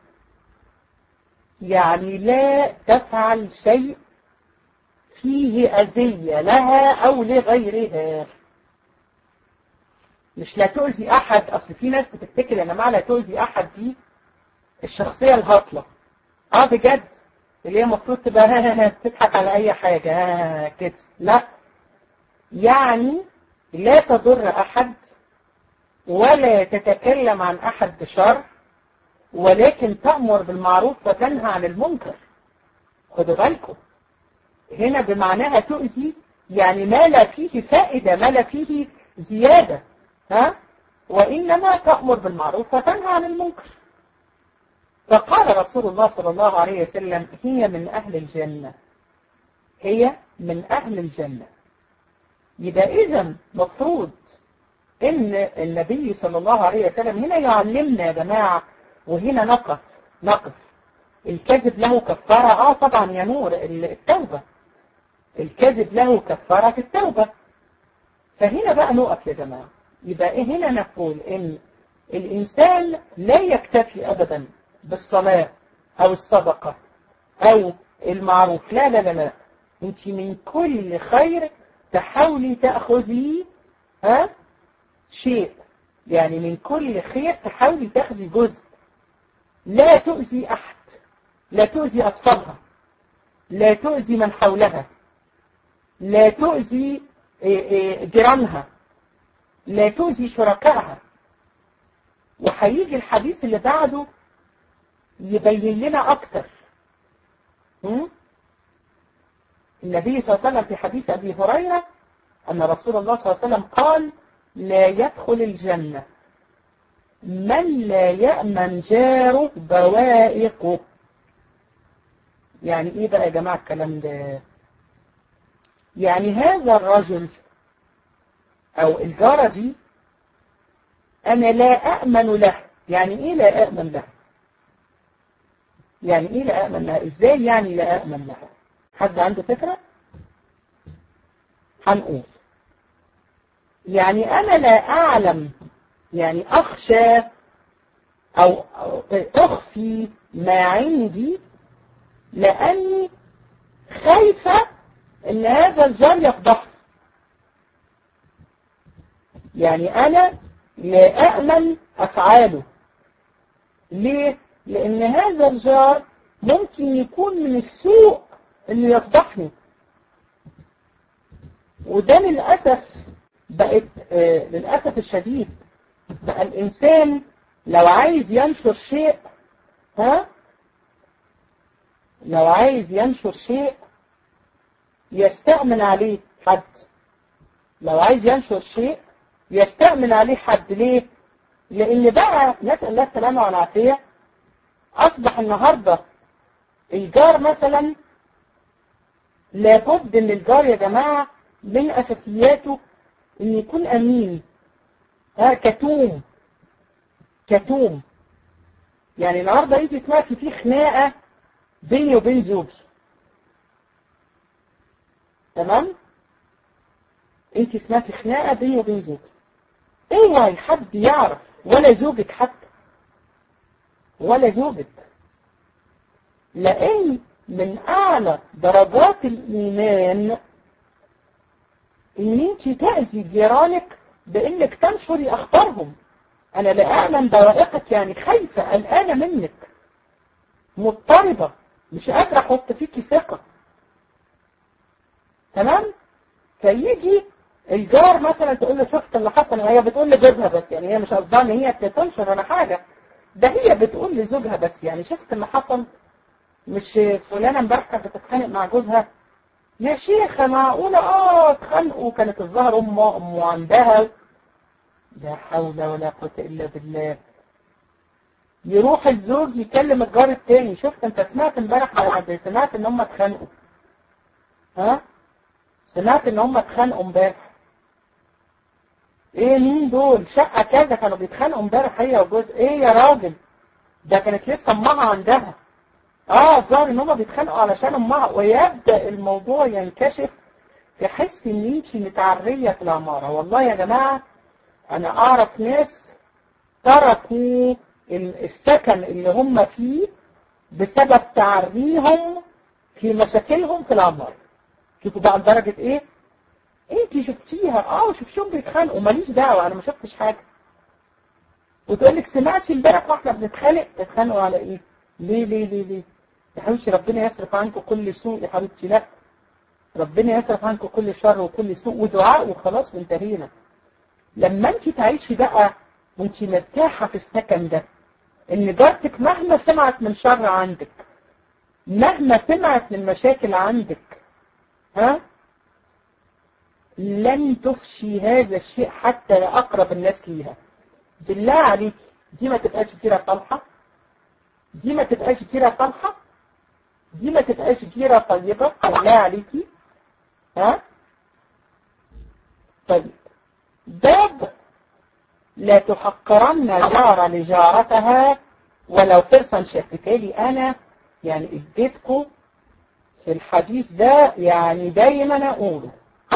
يعني لا تفعل شيء فيه أذية لها أو لغيرها. مش لا تؤذي أحد. أصل في ناس بتفتكر أن معنى لا تؤذي أحد دي الشخصية الهطلة، اه بجد، اللي هي المفروض تبقى تضحك على أي حاجة ها كده. لا، يعني لا تضر أحد ولا تتكلم عن أحد بشر، ولكن تأمر بالمعروف وتنهى عن المنكر. خدوا بالكم هنا بمعناها تؤذي، يعني ما لا فيه فائدة، ما لا فيه زيادة، ها؟ وإنما تأمر بالمعروف وتنهى عن المنكر. فقال رسول الله صلى الله عليه وسلم هي من أهل الجنة، هي من أهل الجنة. يبقى إذن مفروض إن النبي صلى الله عليه وسلم هنا يعلمنا يا جماعة، وهنا نقف نقف الكذب له كفارة. آه طبعا يا نور، التوبة، الكذب له كفارة في التوبة. فهنا بقى نقف يا جماعة. يبقى إيه هنا؟ نقول إن الإنسان لا يكتفي أبدا بالصلاة أو الصدقة أو المعروف، لا لا لا لا، أنت من كل خير تحاولي تأخذي ها شيء، يعني من كل خير تحاولي تأخذي جزء. لا تؤذي أحد، لا تؤذي أطفالها، لا تؤذي من حولها، لا تؤذي جيرانها، لا تؤذي شركائها. وهيجي الحديث اللي بعده يبين لنا أكتر. النبي صلى الله عليه وسلم في حديث أبي هريرة أن رسول الله صلى الله عليه وسلم قال لا يدخل الجنة من لا يأمن جاره بوائقه. يعني إيه بقى يا جماعة الكلام ده؟ يعني هذا الرجل أو الجارة دي أنا لا أأمن له. يعني إيه لا أأمن له؟ يعني إيه لا أأمن له؟ إزاي يعني لا أأمن له؟ حد عنده فكرة؟ هنقول يعني أنا لا أعلم، يعني أخشى أو أخفي ما عندي لأني خايفة إن هذا الجار يفضحني. يعني أنا لا أأمن أفعاله. ليه؟ لأن هذا الجار ممكن يكون من السوء إنه يفضحني. وده للأسف بقت آه للأسف الشديد بقى الإنسان لو عايز ينشر شيء، ها لو عايز ينشر شيء يستأمن عليه حد. لو عايز ينشر شيء يستأمن عليه حد. ليه؟ لأن بقى نسأل الله السلامة والعافية أصبح النهاردة الجار مثلا لابد ان الجار يا جماعة من أساسياته ان يكون أمين، ها كتوم كتوم. يعني النهاردة انت سمعتي في خناقة بيني وبين زوجي، تمام؟ انت سمعتي خناقة بيني وبين زوجي، اوعي حد يعرف، ولا زوجك حتى، ولا زوجك، لأن من أعلى درجات الإيمان إن أنت تأذي جيرانك بإنك تنشري أخبارهم. أنا لا أعلم دوائقك، يعني خايفة قلقانة منك، مضطربة، مش قادرة أحط فيكي ثقة، تمام؟ فيجي الجار مثلا تقول له شفت اللي حصل، وهي بتقول لجوزها بس، يعني هي مش قصدها إن هي تنشر ولا حاجة، ده هي بتقول لزوجها بس، يعني شفت اللي حصل، مش فلانة امبارح كانت بتتخانق مع جوزها. يا شيخة معقولة اه اتخانقوا، كانت الظهر امه امه عندها. لا حول ولا قوة الا بالله. يروح الزوج يكلم الجار التاني، شفت انت سمعت امبارح، سمعت ان هم اتخانقوا، ها سمعت ان هم اتخانقوا امبارح. ايه مين دول؟ شقة كذا كانوا بيتخانقوا امبارح هي وجوز. ايه يا راجل، ده كانت لسه امها عندها. اه ظهر ان هم بيتخانقوا علشان امها، ويبدأ الموضوع ينكشف، تحس ان انت متعرية في العمارة. والله يا جماعة انا اعرف ناس تركوا السكن اللي هم فيه بسبب تعريهم في مشاكلهم في العمارة. شوفوا بقى لدرجة ايه؟ انت شفتيها، اه شفتيهم بيتخانقوا، ماليش دعوة انا ما شفتش حاجة. وتقول لك سمعتي امبارح واحنا بنتخانق. تتخانقوا على ايه؟ ليه ليه ليه ليه؟ يا حبيبتي ربنا يصرف عنكم كل سوء يا حبيبتي. لا، ربنا يصرف عنكم كل شر وكل سوء، ودعاء وخلاص وانتهينا. لما انت تعيشي بقى وانت مرتاحة في السكن ده، ان جارتك مهما سمعت من شر عندك، مهما سمعت من مشاكل عندك، ها لن تفشي هذا الشيء حتى لأقرب الناس ليها. بالله عليك دي ما تبقاش جيرة صالحة، دي ما تبقاش جيرة صالحة، دي ما تبقاش جيرة طيبة. بالله عليكي. ها طيب، باب لا تحقرن جارة لجارتها ولو فرصا شفتالي. انا يعني اديتكم في الحديث ده يعني دايما اقوله،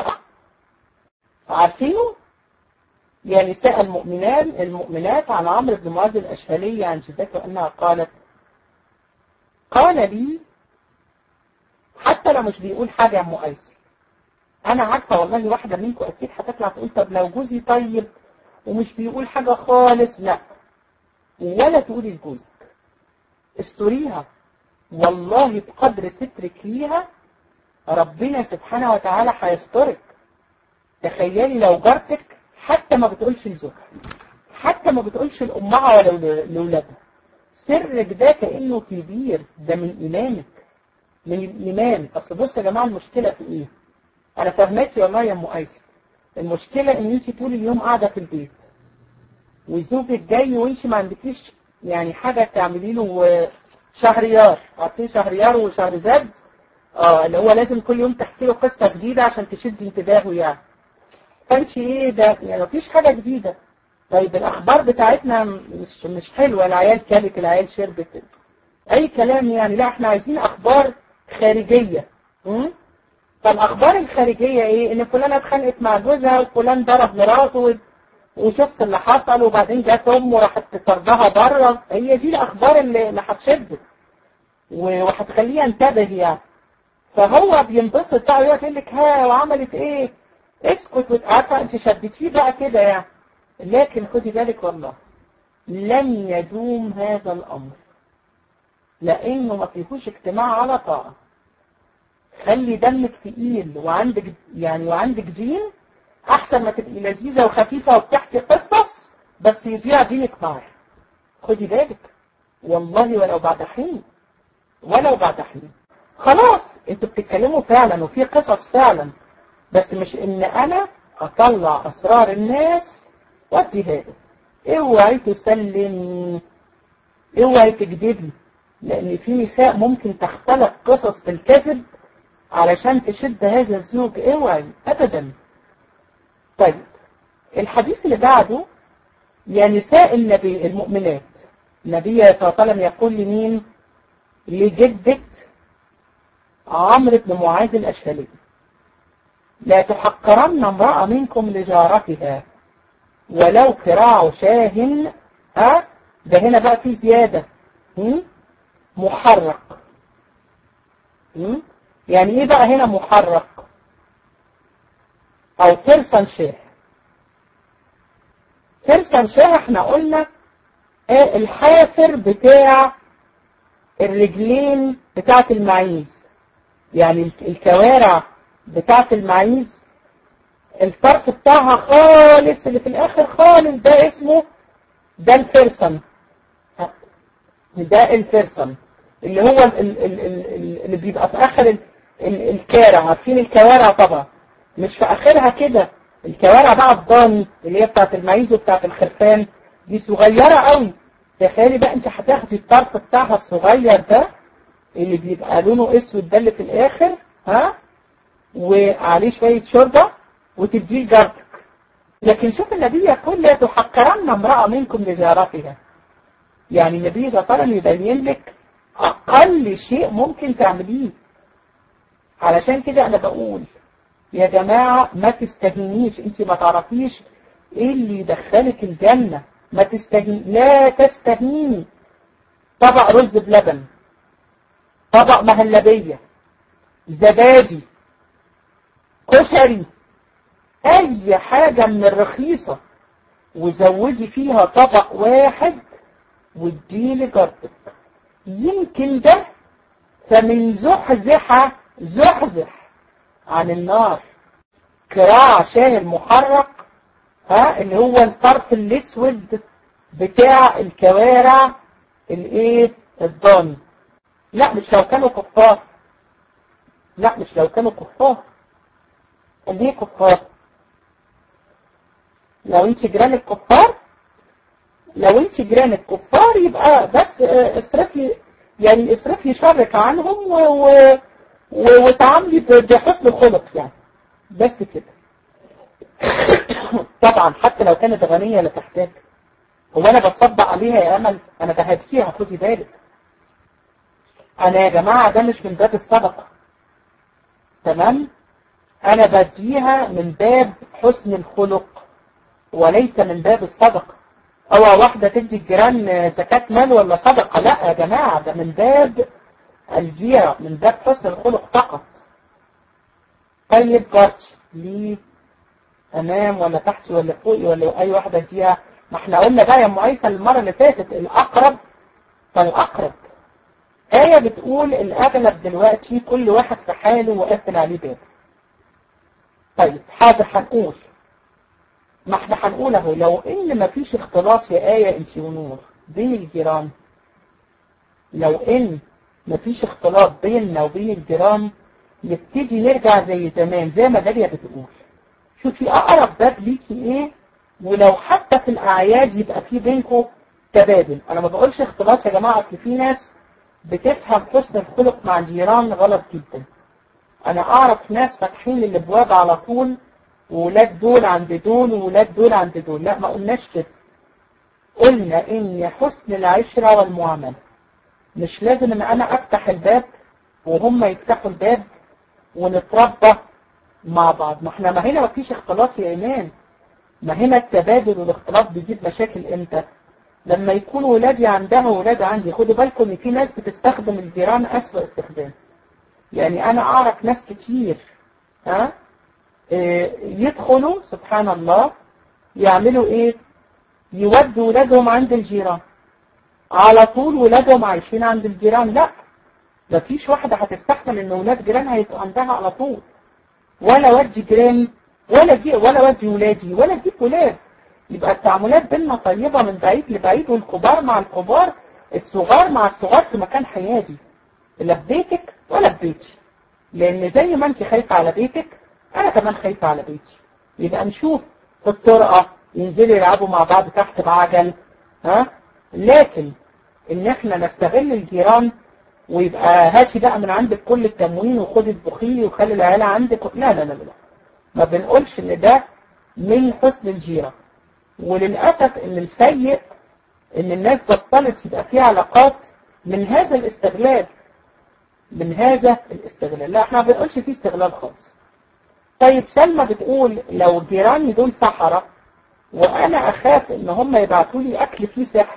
عارفينه؟ يا نساء المؤمنات المؤمنات عن عمرو بن معاذ الاشهلي عن جدته انها قالت قال لي، حتى لو مش بيقول حاجة يا ام ايسر، انا عارفة والله واحدة منكم اكيد هتطلع تقول طب لو جوزي طيب ومش بيقول حاجة خالص. لا، ولا تقولي لجوزك، استريها، والله بقدر سترك ليها ربنا سبحانه وتعالى هيسترك. تخيلي لو جارتك حتى ما بتقولش لزوجها، حتى ما بتقولش لأمها ولا لأولادها، سرك ده كأنه كبير، ده من إيمانك، من الإيمان. أصل بص يا جماعة المشكلة في إيه؟ أنا فهمتي والله يا أم أيسر، المشكلة إن أنت طول اليوم قاعدة في البيت وزوجك جاي وأنت ما عندكيش يعني حاجة تعملي له شهريار، عارفين شهريار وشهر زاد؟ اه اللي هو لازم كل يوم تحكي له قصة جديدة عشان تشد انتباهه يعني. فانت ايه ده؟ يعني مفيش حاجة جديدة. طيب الأخبار بتاعتنا مش مش حلوة، العيال كلت، العيال شربت، أي كلام يعني. لا احنا عايزين أخبار خارجية. م? فالأخبار الخارجية إيه؟ إن فلانة اتخانقت مع جوزها وفلان ضرب مراته وشفت اللي حصل، وبعدين جت أمه راحت تطردها بره. هي دي الأخبار اللي اللي هتشده وهتخليه ينتبه يعني. فهو بينبسط بقى ويقول لك ها وعملت إيه؟ اسكت وتعرفها أنت شدتيه بقى كده يعني. لكن خدي بالك والله لن يدوم هذا الأمر، لأنه ما فيهوش اجتماع على طاعة. خلي دمك تقيل وعندك يعني وعندك دين أحسن ما تبقي لذيذة وخفيفة وبتحكي قصص بس يضيع دينك معاها. خدي بالك والله، ولو بعد حين، ولو بعد حين. خلاص انتوا بتتكلموا فعلا وفي قصص فعلا، بس مش ان انا اطلع اسرار الناس واديها له. اوعي تسلم، اوعي تكذبي، لان في نساء ممكن تختلق قصص بالكذب علشان تشد هذا الزوج. اوعي ابدا. طيب الحديث اللي بعده، يا نساء النبي المؤمنات، النبي صلى الله عليه وسلم يقول لمين؟ لجدة عمرو بن معاذ الأشهلي: لا تحقرن امرأة منكم لجارتها ولو كراع شاه. ها ده هنا بقى في زيادة، محرق. يعني ايه بقى هنا محرق؟ او فرسا شاه. فرسا شاه احنا قلنا الحافر بتاع الرجلين بتاعت المعيز، يعني الكوارع بتاعت المعيز الطرف بتاعها خالص اللي في الاخر خالص ده اسمه ده الفرسن. ده الفرسن اللي هو اللي بيبقى في اخر الكارع. عارفين الكوارع طبعا، مش في اخرها كده. الكوارع بقى الضاني اللي هي بتاعت المعيز وبتاعت الخرفان دي صغيرة قوي. تخيلي بقى انت هتاخدي الطرف بتاعها الصغير ده اللي بيبقى لونه اسود ده اللي في الاخر، ها، وعليه شوية شوربة وتديه لجارتك. لكن شوف النبي يقول: لا تحقرن امرأة منكم لجارتها. يعني النبي صلى الله عليه وسلم يبين لك اقل شيء ممكن تعمليه. علشان كده انا بقول يا جماعة ما تستهينيش، انت ما تعرفيش ايه اللي يدخلك الجنة. ما تستهين، لا تستهيني. طبق رز بلبن، طبق مهلبية، زبادي، كشري، اي حاجة من الرخيصة وزودي فيها طبق واحد واديه لجارتك. يمكن ده فمن زحزح زحزح عن النار. كراع شاه المحرق، ها، اللي هو الطرف الاسود بتاع الكوارع الايه الضاني. لا مش لو كانوا كفار، لا مش لو كانوا كفار. ليه كفار؟ لو انت جيران الكفار، لو انت جيران الكفار يبقى بس اصرفي، يعني اصرفي شرك عنهم و... و... و... وتعاملي بحسن الخلق يعني، بس كده. طبعا حتى لو كانت غنية لا تحتاج. هو انا بتصدق عليها يا امل؟ انا بهديها، خدي بالك. انا يا جماعة ده مش من باب الصدقة، تمام؟ انا بديها من باب حسن الخلق وليس من باب الصدقة. او واحدة تدي الجيران زكاة مال ولا صدقة، لا يا جماعة، ده من باب الجيرة، من باب حسن الخلق فقط. طيب جارتي ليه امام ولا تحتي ولا فوقي ولا اي واحدة اديها؟ ما احنا قلنا بقى يا ام عيسى المرة اللي فاتت الاقرب فالاقرب. آية بتقول الاغلب دلوقتي كل واحد في حاله وقفل عليه باب. طيب حاضر هنقول، ما احنا هنقول اهو، لو ان مفيش اختلاط يا آية انت ونور بين الجيران، لو ان مفيش اختلاط بيننا وبين الجيران نبتدي نرجع زي زمان زي ما داليا بتقول. شوفي اقرب باب ليكي ايه، ولو حتى في الاعياد يبقى في بينكم تبادل. انا ما بقولش اختلاط يا جماعة، اصل في ناس بتفهم حسن الخلق مع الجيران غلط جدا. انا اعرف ناس فاتحين الابواب على طول وولاد دول عند دول وولاد دول عند دول. لا، ما قلناش كده. قلنا ان حسن العشرة والمعاملة مش لازم ان انا افتح الباب وهم يفتحوا الباب ونتربى مع بعض. ما احنا ما هنا ما فيش اختلاط يا ايمان. ما هنا التبادل والاختلاط بيجيب مشاكل امتى؟ لما يكون ولادي عندها وولادي عندي. خدوا بالكم ان في ناس بتستخدم الجيران اسوأ استخدام. يعني انا اعرف ناس كتير ها اه يدخلوا سبحان الله يعملوا ايه؟ يودوا ولادهم عند الجيران على طول. ولادهم عايشين عند الجيران. لا، ما فيش واحدة هتستحمل ان ولاد جيرانها يبقوا عندها على طول. ولا ودي جيراني ولا جي ولا ودي ولادي ولا جيب ولاد. يبقى التعاملات بيننا طيبة من بعيد لبعيد، والكبار مع الكبار، الصغار مع الصغار في مكان حيادي، لا في بيتك ولا في بيتي. لان زي ما انت خايفة على بيتك انا كمان خايفة على بيتي. يبقى نشوف في الطرقة ينزلوا يلعبوا مع بعض تحت بعجل ها. لكن ان احنا نستغل الجيران ويبقى هاتي بقى من عندك كل التموين وخد البخيل وخلي العيلة عندك، لا لا لا لا، ما بنقولش ان ده من حسن الجيرة. وللأسف ان السيء ان الناس بطلت يبقى فيها علاقات من هذا الاستغلال من هذا الاستغلال. لا، احنا ما بنقولش فيه استغلال خالص. طيب سلمى بتقول لو جيراني دول سحرة وانا اخاف ان هم يبعتوا لي اكل فيه سحر.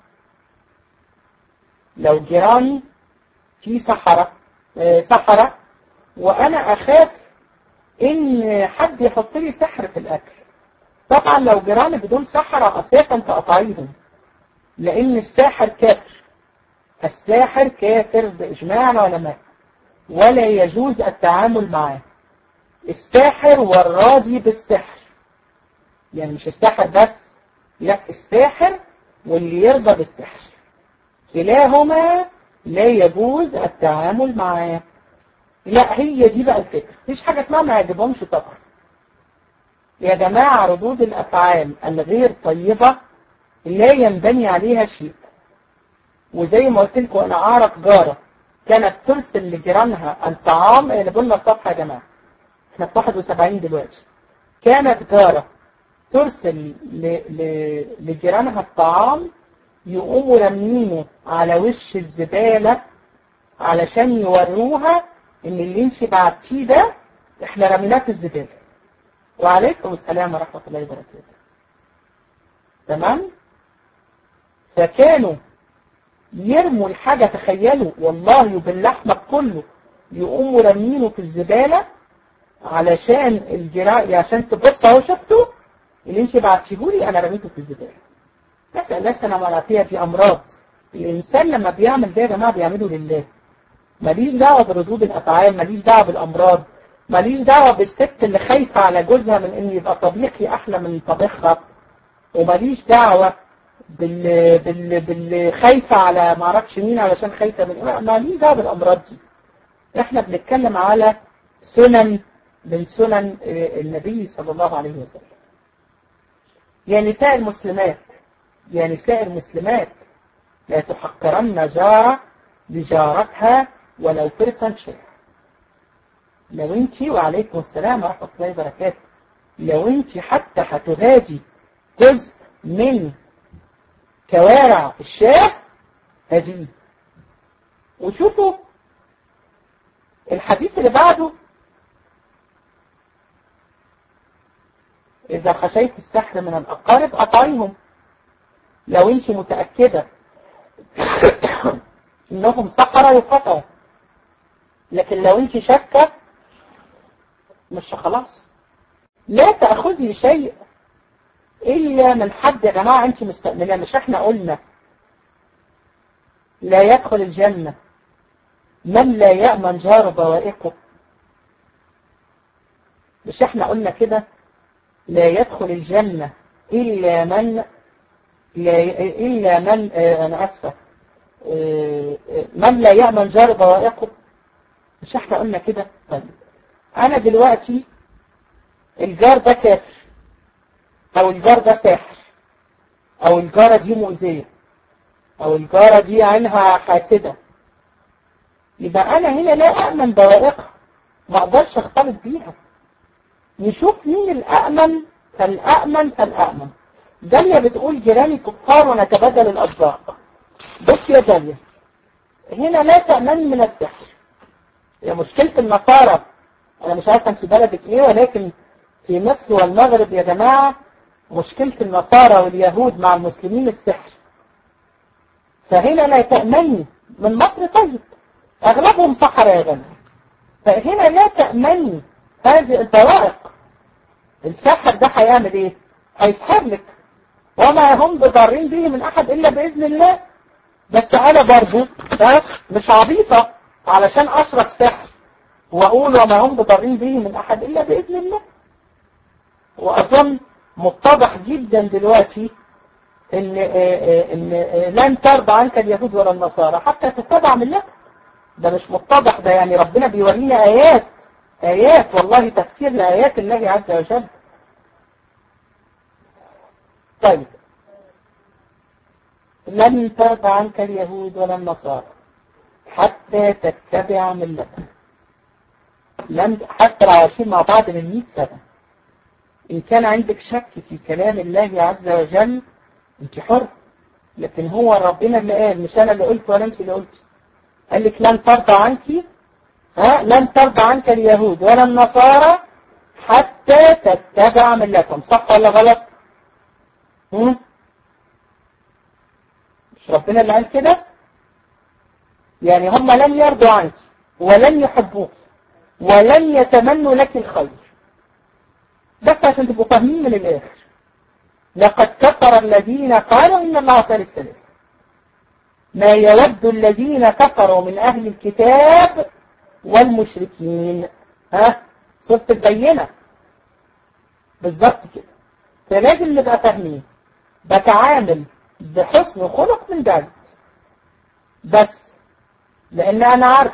لو جيراني فيه سحرة سحرة وانا اخاف ان حد يحط لي سحر في الاكل. طبعا لو جيراني بدون سحرة اساسا تقطعيهم، لان الساحر كافر. الساحر كافر باجماع العلماء ولا يجوز التعامل معاه. الساحر والراضي بالسحر، يعني مش الساحر بس، لا الساحر واللي يرضى بالسحر كلاهما لا يجوز التعامل معاه. لا، هي دي بقى الفكرة. مفيش حاجة اسمها ما يعجبهمش طبعا يا جماعة. ردود الأفعال الغير طيبة لا ينبني عليها شيء. وزي ما قلت لكم أنا أعرف جارة كانت ترسل لجيرانها الطعام. اللي قلنا الصفحة يا جماعة، احنا في واحد وسبعين دلوقتي. كانت جارة ترسل لجيرانها الطعام يقوموا رمينه على وش الزبالة علشان يوروها ان اللي انت بعتيه ده احنا رميناه في الزبالة. وعليكم السلام ورحمة الله وبركاته. تمام. فكانوا يرموا الحاجة، تخيلوا والله باللحمة كله، يقوموا رمينه في الزبالة علشان الجراء عشان تبص اهو شفتوا اللي انت بعتيهولي انا رميته في الزبالة. نسأل الله السلامة والعافية. في امراض الانسان لما بيعمل ده يا جماعة بيعمله لله. ماليش دعوة بردود الافعال، ماليش دعوة بالامراض، ماليش دعوة بالست اللي خايفة على جوزها من ان يبقى طبيخي احلى من طبيخها، وماليش دعوة بال بال بال خايفة على معرفش مين علشان خايفة من، ماليش دعوة بالامراض دي. احنا بنتكلم على سنن من سنن النبي صلى الله عليه وسلم. يا نساء المسلمات يا نساء المسلمات لا تحقرن جارة لجارتها ولو فرسا شيئا. لو انتي وعليكم السلام ورحمة الله وبركاته، لو انتي حتى هتهادي جزء من كوارع الشاه هديه. وشوفوا الحديث اللي بعده، إذا خشيت السحر من الأقارب أطعيهم. لو انت متأكدة إنهم سحرة يقطعوا، لكن لو انت شاكة مش خلاص. لا تأخذي شيء إلا من حد يا جماعة انت مستأمنة. مش احنا قلنا لا يدخل الجنة من لا يأمن جار بوائقه؟ مش احنا قلنا كده لا يدخل الجنة إلا من لا إلا من آه أنا أسفة آه من لا يأمن جار بوائقه. مش احنا قلنا كده؟ طيب أنا دلوقتي الجار ده كافر، أو الجار ده ساحر، أو الجارة دي مؤذية، أو الجارة دي عينها حاسدة، يبقى أنا هنا لا أأمن بوائقها، ما أقدرش أختلط بيها. نشوف مين الأأمن فالأأمن فالأأمن. جالية بتقول جيراني كفار ونتبادل الأصداء. بص يا جالية، هنا لا تأمن من السحر. هي مشكلة النصارى، أنا مش عارفة في بلدك إيه، ولكن في مصر والمغرب يا جماعة مشكلة النصارى واليهود مع المسلمين السحر. فهنا لا تأمني من مصر، طيب أغلبهم سحرة يا جماعة، فهنا لا تأمني هذه البوائق. السحر ده هيعمل إيه؟ هيسحر لك، وما هم بضارين به من أحد إلا بإذن الله. بس أنا برضو مش عبيطة علشان أشرك سحر وأقول وما هم بضارين به من أحد إلا بإذن الله. وأظن متضح جدا دلوقتي إن, إن لن ترضى عنك اليهود ولا النصارى حتى تتبع ملتهم. ده مش متضح، ده يعني ربنا بيورينا آيات آيات والله، تفسير لآيات الله عز وجل. طيب، لن ترضى عنك اليهود ولا النصارى حتى تتبع ملتهم. لن حتى لو عايشين مع بعض من مئة سنة، إن كان عندك شك في كلام الله عز وجل أنت حر، لكن هو ربنا اللي قال، مش أنا اللي قلت ولا أنت اللي قلت. قال لك لن ترضى عنك ها لن ترضى عنك اليهود ولا النصارى حتى تتبع ملتهم. صح ولا غلط؟ هم؟ مش ربنا اللي قال كده؟ يعني هم لن يرضوا عنك ولن يحبوك ولن يتمنوا لك الخير. بس عشان تبقوا فاهمين من الآخر، لقد كفر الذين قالوا إن الله ثالث ثلاثة. ما يود الذين كفروا من أهل الكتاب والمشركين. ها سورة البينة بالظبط كده. فلازم نبقى فاهمين، بتعامل بحسن خلق من بعد، بس لأن أنا عارف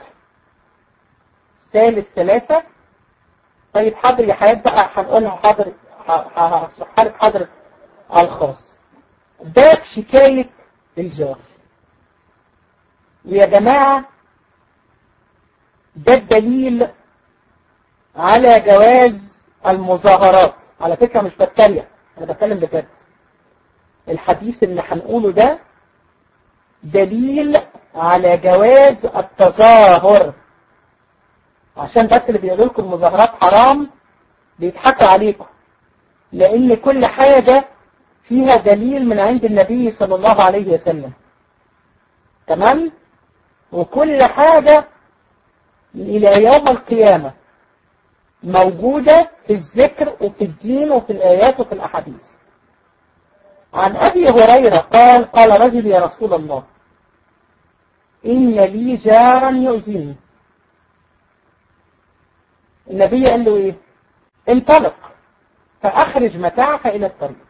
ثالث ثلاثة. طيب حاضر يا حياة بقى، هنقولها حاضر، هشرحها لك حاضر على الخاص. باب شكاية الجار. ويا جماعة ده الدليل على جواز المظاهرات. على فكرة مش بتكلم، أنا بتكلم بجد. الحديث اللي هنقوله ده دليل على جواز التظاهر، عشان بس اللي بيقولوا لكم المظاهرات حرام بيضحكوا عليكم، لأن كل حاجة فيها دليل من عند النبي صلى الله عليه وسلم. تمام؟ وكل حاجة إلى يوم القيامة موجودة في الذكر وفي الدين وفي الآيات وفي الأحاديث. عن أبي هريرة قال قال رجل يا رسول الله إن لي جارا يؤذيني. النبي قال له إيه؟ انطلق فأخرج متاعك إلى الطريق.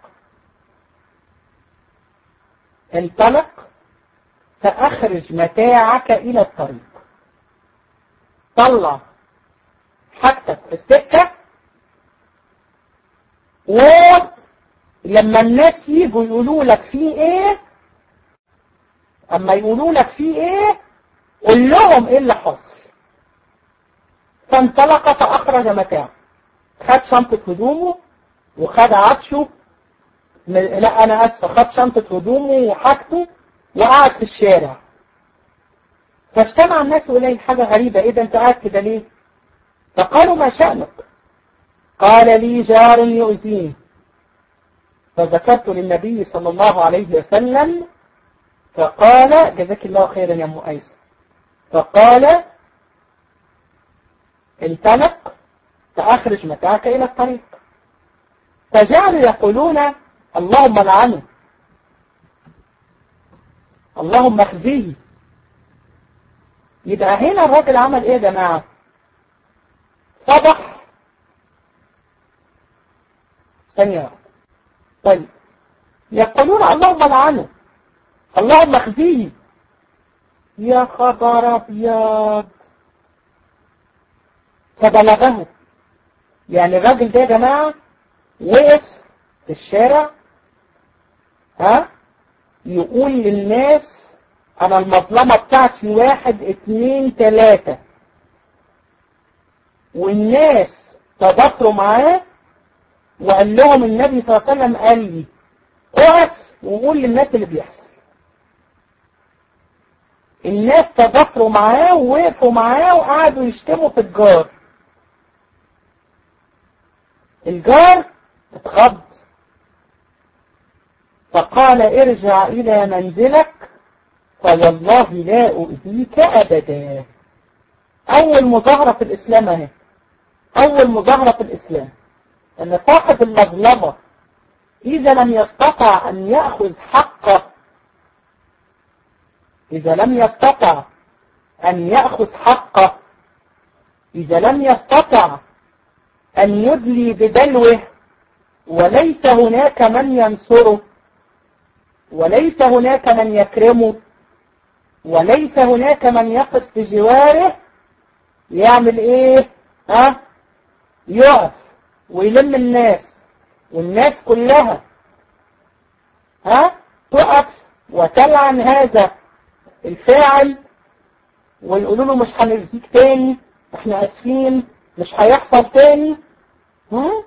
انطلق فأخرج متاعك إلى الطريق. طلع حاجتك في السكة، ولما الناس يجوا يقولوا لك فيه ايه، اما يقولوا لك فيه ايه قول لهم ايه اللي حصل. فانطلق فأخرج متاعه، خد شنطة هدومه وخد عطشه، لا انا اسف، خد شنطة هدومه وحاجته وقعد في الشارع. فاجتمع الناس إليه، حاجة غريبة، ايه ده انت قاعد كده ليه؟ فقالوا ما شأنك؟ قال لي جار يؤذيني. فذكرت للنبي صلى الله عليه وسلم فقال جزاك الله خيرا يا أم أيسر. فقال انطلق فأخرج متاعك إلى الطريق. فجعلوا يقولون اللهم لعنه، اللهم اخزيه. يبقى هنا الراجل عمل ايه يا جماعة؟ فضح ثانية. طيب يقولون اللهم لعنه اللهم اخزيه. يا خبر ابيض. فبلغه، يعني الراجل ده يا جماعة وقف في الشارع ها يقول للناس انا المظلمة بتاعتي واحد اتنين تلاتة، والناس تضافروا معاه وقال لهم النبي صلى الله عليه وسلم قال لي اقف وقول للناس اللي بيحصل. الناس تضافروا معاه ووقفوا معاه وقعدوا يشتموا في الجار. الجار اتخض فقال ارجع إلى منزلك فوالله لا أؤذيك أبدا. أول مظاهرة في الإسلام اهي، أول مظاهرة في الإسلام أن صاحب المظلمة إذا لم يستطع أن يأخذ حقه، إذا لم يستطع أن يأخذ حقه، إذا لم يستطع أن يدلي بدلوه وليس هناك من ينصره وليس هناك من يكرمه وليس هناك من يقف في جواره، يعمل ايه؟ ها؟ يقف ويلم الناس والناس كلها ها تقف وتلعن هذا الفاعل ويقولوا له مش هنرزيك تاني، احنا اسفين، مش هيحصل تاني. هم؟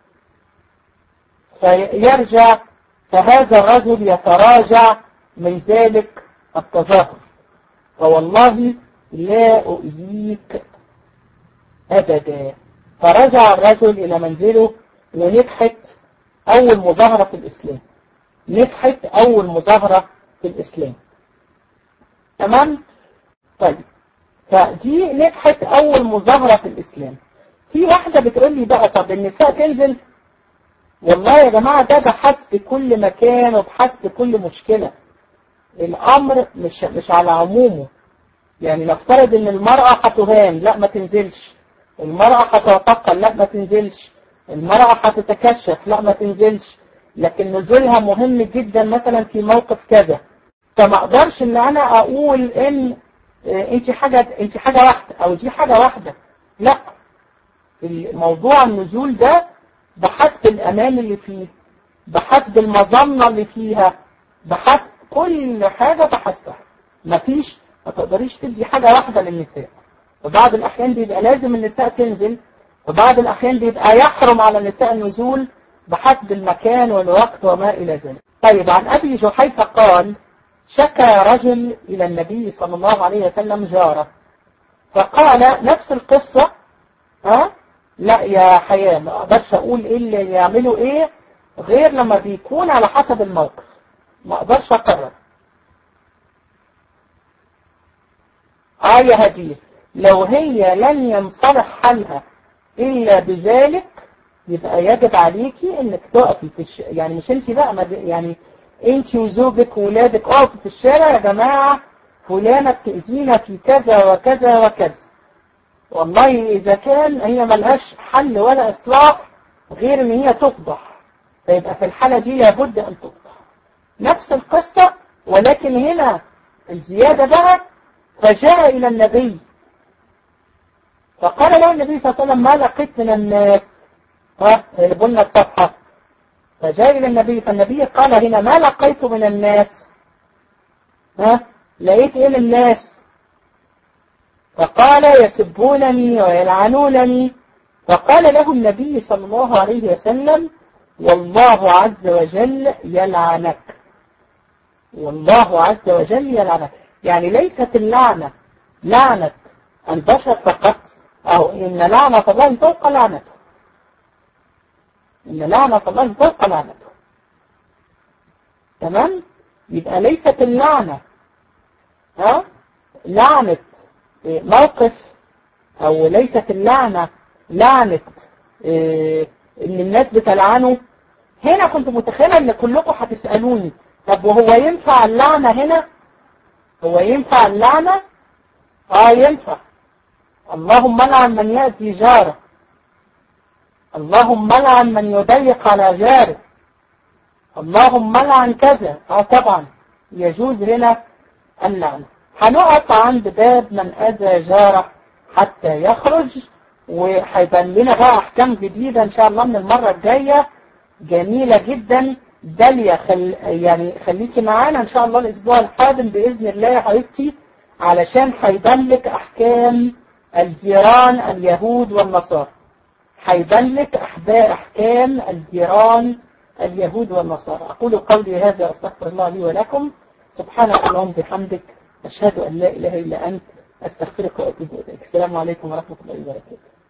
فيرجع فهذا الرجل يتراجع من ذلك التظاهر فوالله لا أؤذيك أبدا. فرجع الرجل إلى منزله ونجحت أول مظاهرة في الإسلام، نجحت أول مظاهرة في الإسلام. تمام؟ طيب فدي نجحت أول مظاهرة في الإسلام. في واحدة بتقول لي بقى طب النساء تنزل؟ والله يا جماعة ده بحسب كل مكان وبحسب كل مشكلة. الأمر مش مش على عمومه. يعني نفترض إن المرأة هتهان، لا ما تنزلش. المرأة هتعتقل، لا ما تنزلش. المرأة هتتكشف، لا ما تنزلش. لكن نزولها مهم جدا مثلا في موقف كذا. فما اقدرش ان انا اقول ان انت حاجة انت حاجة واحدة او دي حاجة واحدة. لا، الموضوع النزول ده بحسب الامان اللي فيه، بحسب المظنة اللي فيها، بحسب كل حاجة بحسبها. مفيش ما تقدريش تدي حاجة واحدة للنساء. وبعض الأحيان بيبقى لازم النساء تنزل، وبعض الأحيان بيبقى يحرم على النساء النزول بحسب المكان والوقت وما إلى ذلك. طيب عن أبي جحيفة قال شكى رجل إلى النبي صلى الله عليه وسلم جاره، فقال نفس القصة. ها لا يا حياة ما أقدرش أقول إيه اللي يعملوا إيه غير لما بيكون على حسب الموقف، ما أقدرش أقرر. آية هديه لو هي لن ينصلح حالها إلا بذلك يبقى يجب عليكي إنك تقفي في الش... يعني مش أنت بقى مد... يعني أنت وزوجك وولادك اقفوا في الشارع يا جماعة فلانة بتأذينا في كذا وكذا وكذا. والله إذا كان هي ملهاش حل ولا إصلاح غير إن هي تفضح، فيبقى في الحالة دي لابد أن تفضح. نفس القصة ولكن هنا الزيادة بقى فجاء إلى النبي فقال له النبي صلى الله عليه وسلم ما لقيت من الناس. ها قلنا الصفحة. فجاء إلى النبي فالنبي قال هنا ما لقيت من الناس. ها لقيت إيه للناس؟ فقال يسبونني ويلعنونني. فقال له النبي صلى الله عليه وسلم والله عز وجل يلعنك، والله عز وجل يلعنك. يعني ليست اللعنة لعنة البشر فقط، أو إن لعنة الله فوق لعنته، إن لعنة الله فوق لعنته. تمام؟ يبقى ليست اللعنة ها لعنة موقف، أو ليست اللعنة لعنة إيه إن الناس بتلعنه. هنا كنت متخيلة إن كلكم هتسألوني طب وهو ينفع اللعنة هنا؟ هو ينفع اللعنة؟ آه ينفع. اللهم لعن من يأذي جاره، اللهم لعن من يضيق على جاره، اللهم لعن كذا. اه طبعا يجوز هنا اللعنة. هنقف عند باب من أذى جاره حتى يخرج، وهيبان لنا بقى أحكام جديدة إن شاء الله من المرة الجاية جميلة جدا. داليا خل... يعني خليكي معانا إن شاء الله الأسبوع القادم بإذن الله يا حبيبتي، علشان هيبان لك أحكام الجيران اليهود والنصارى. هيبان لك أحكام الجيران اليهود والنصارى. أقول قولي هذا، أستغفر الله لي ولكم. سبحانك اللهم بحمدك، أشهد أن لا إله إلا أنت، أستغفرك وأتوب إليك. السلام عليكم ورحمة الله وبركاته.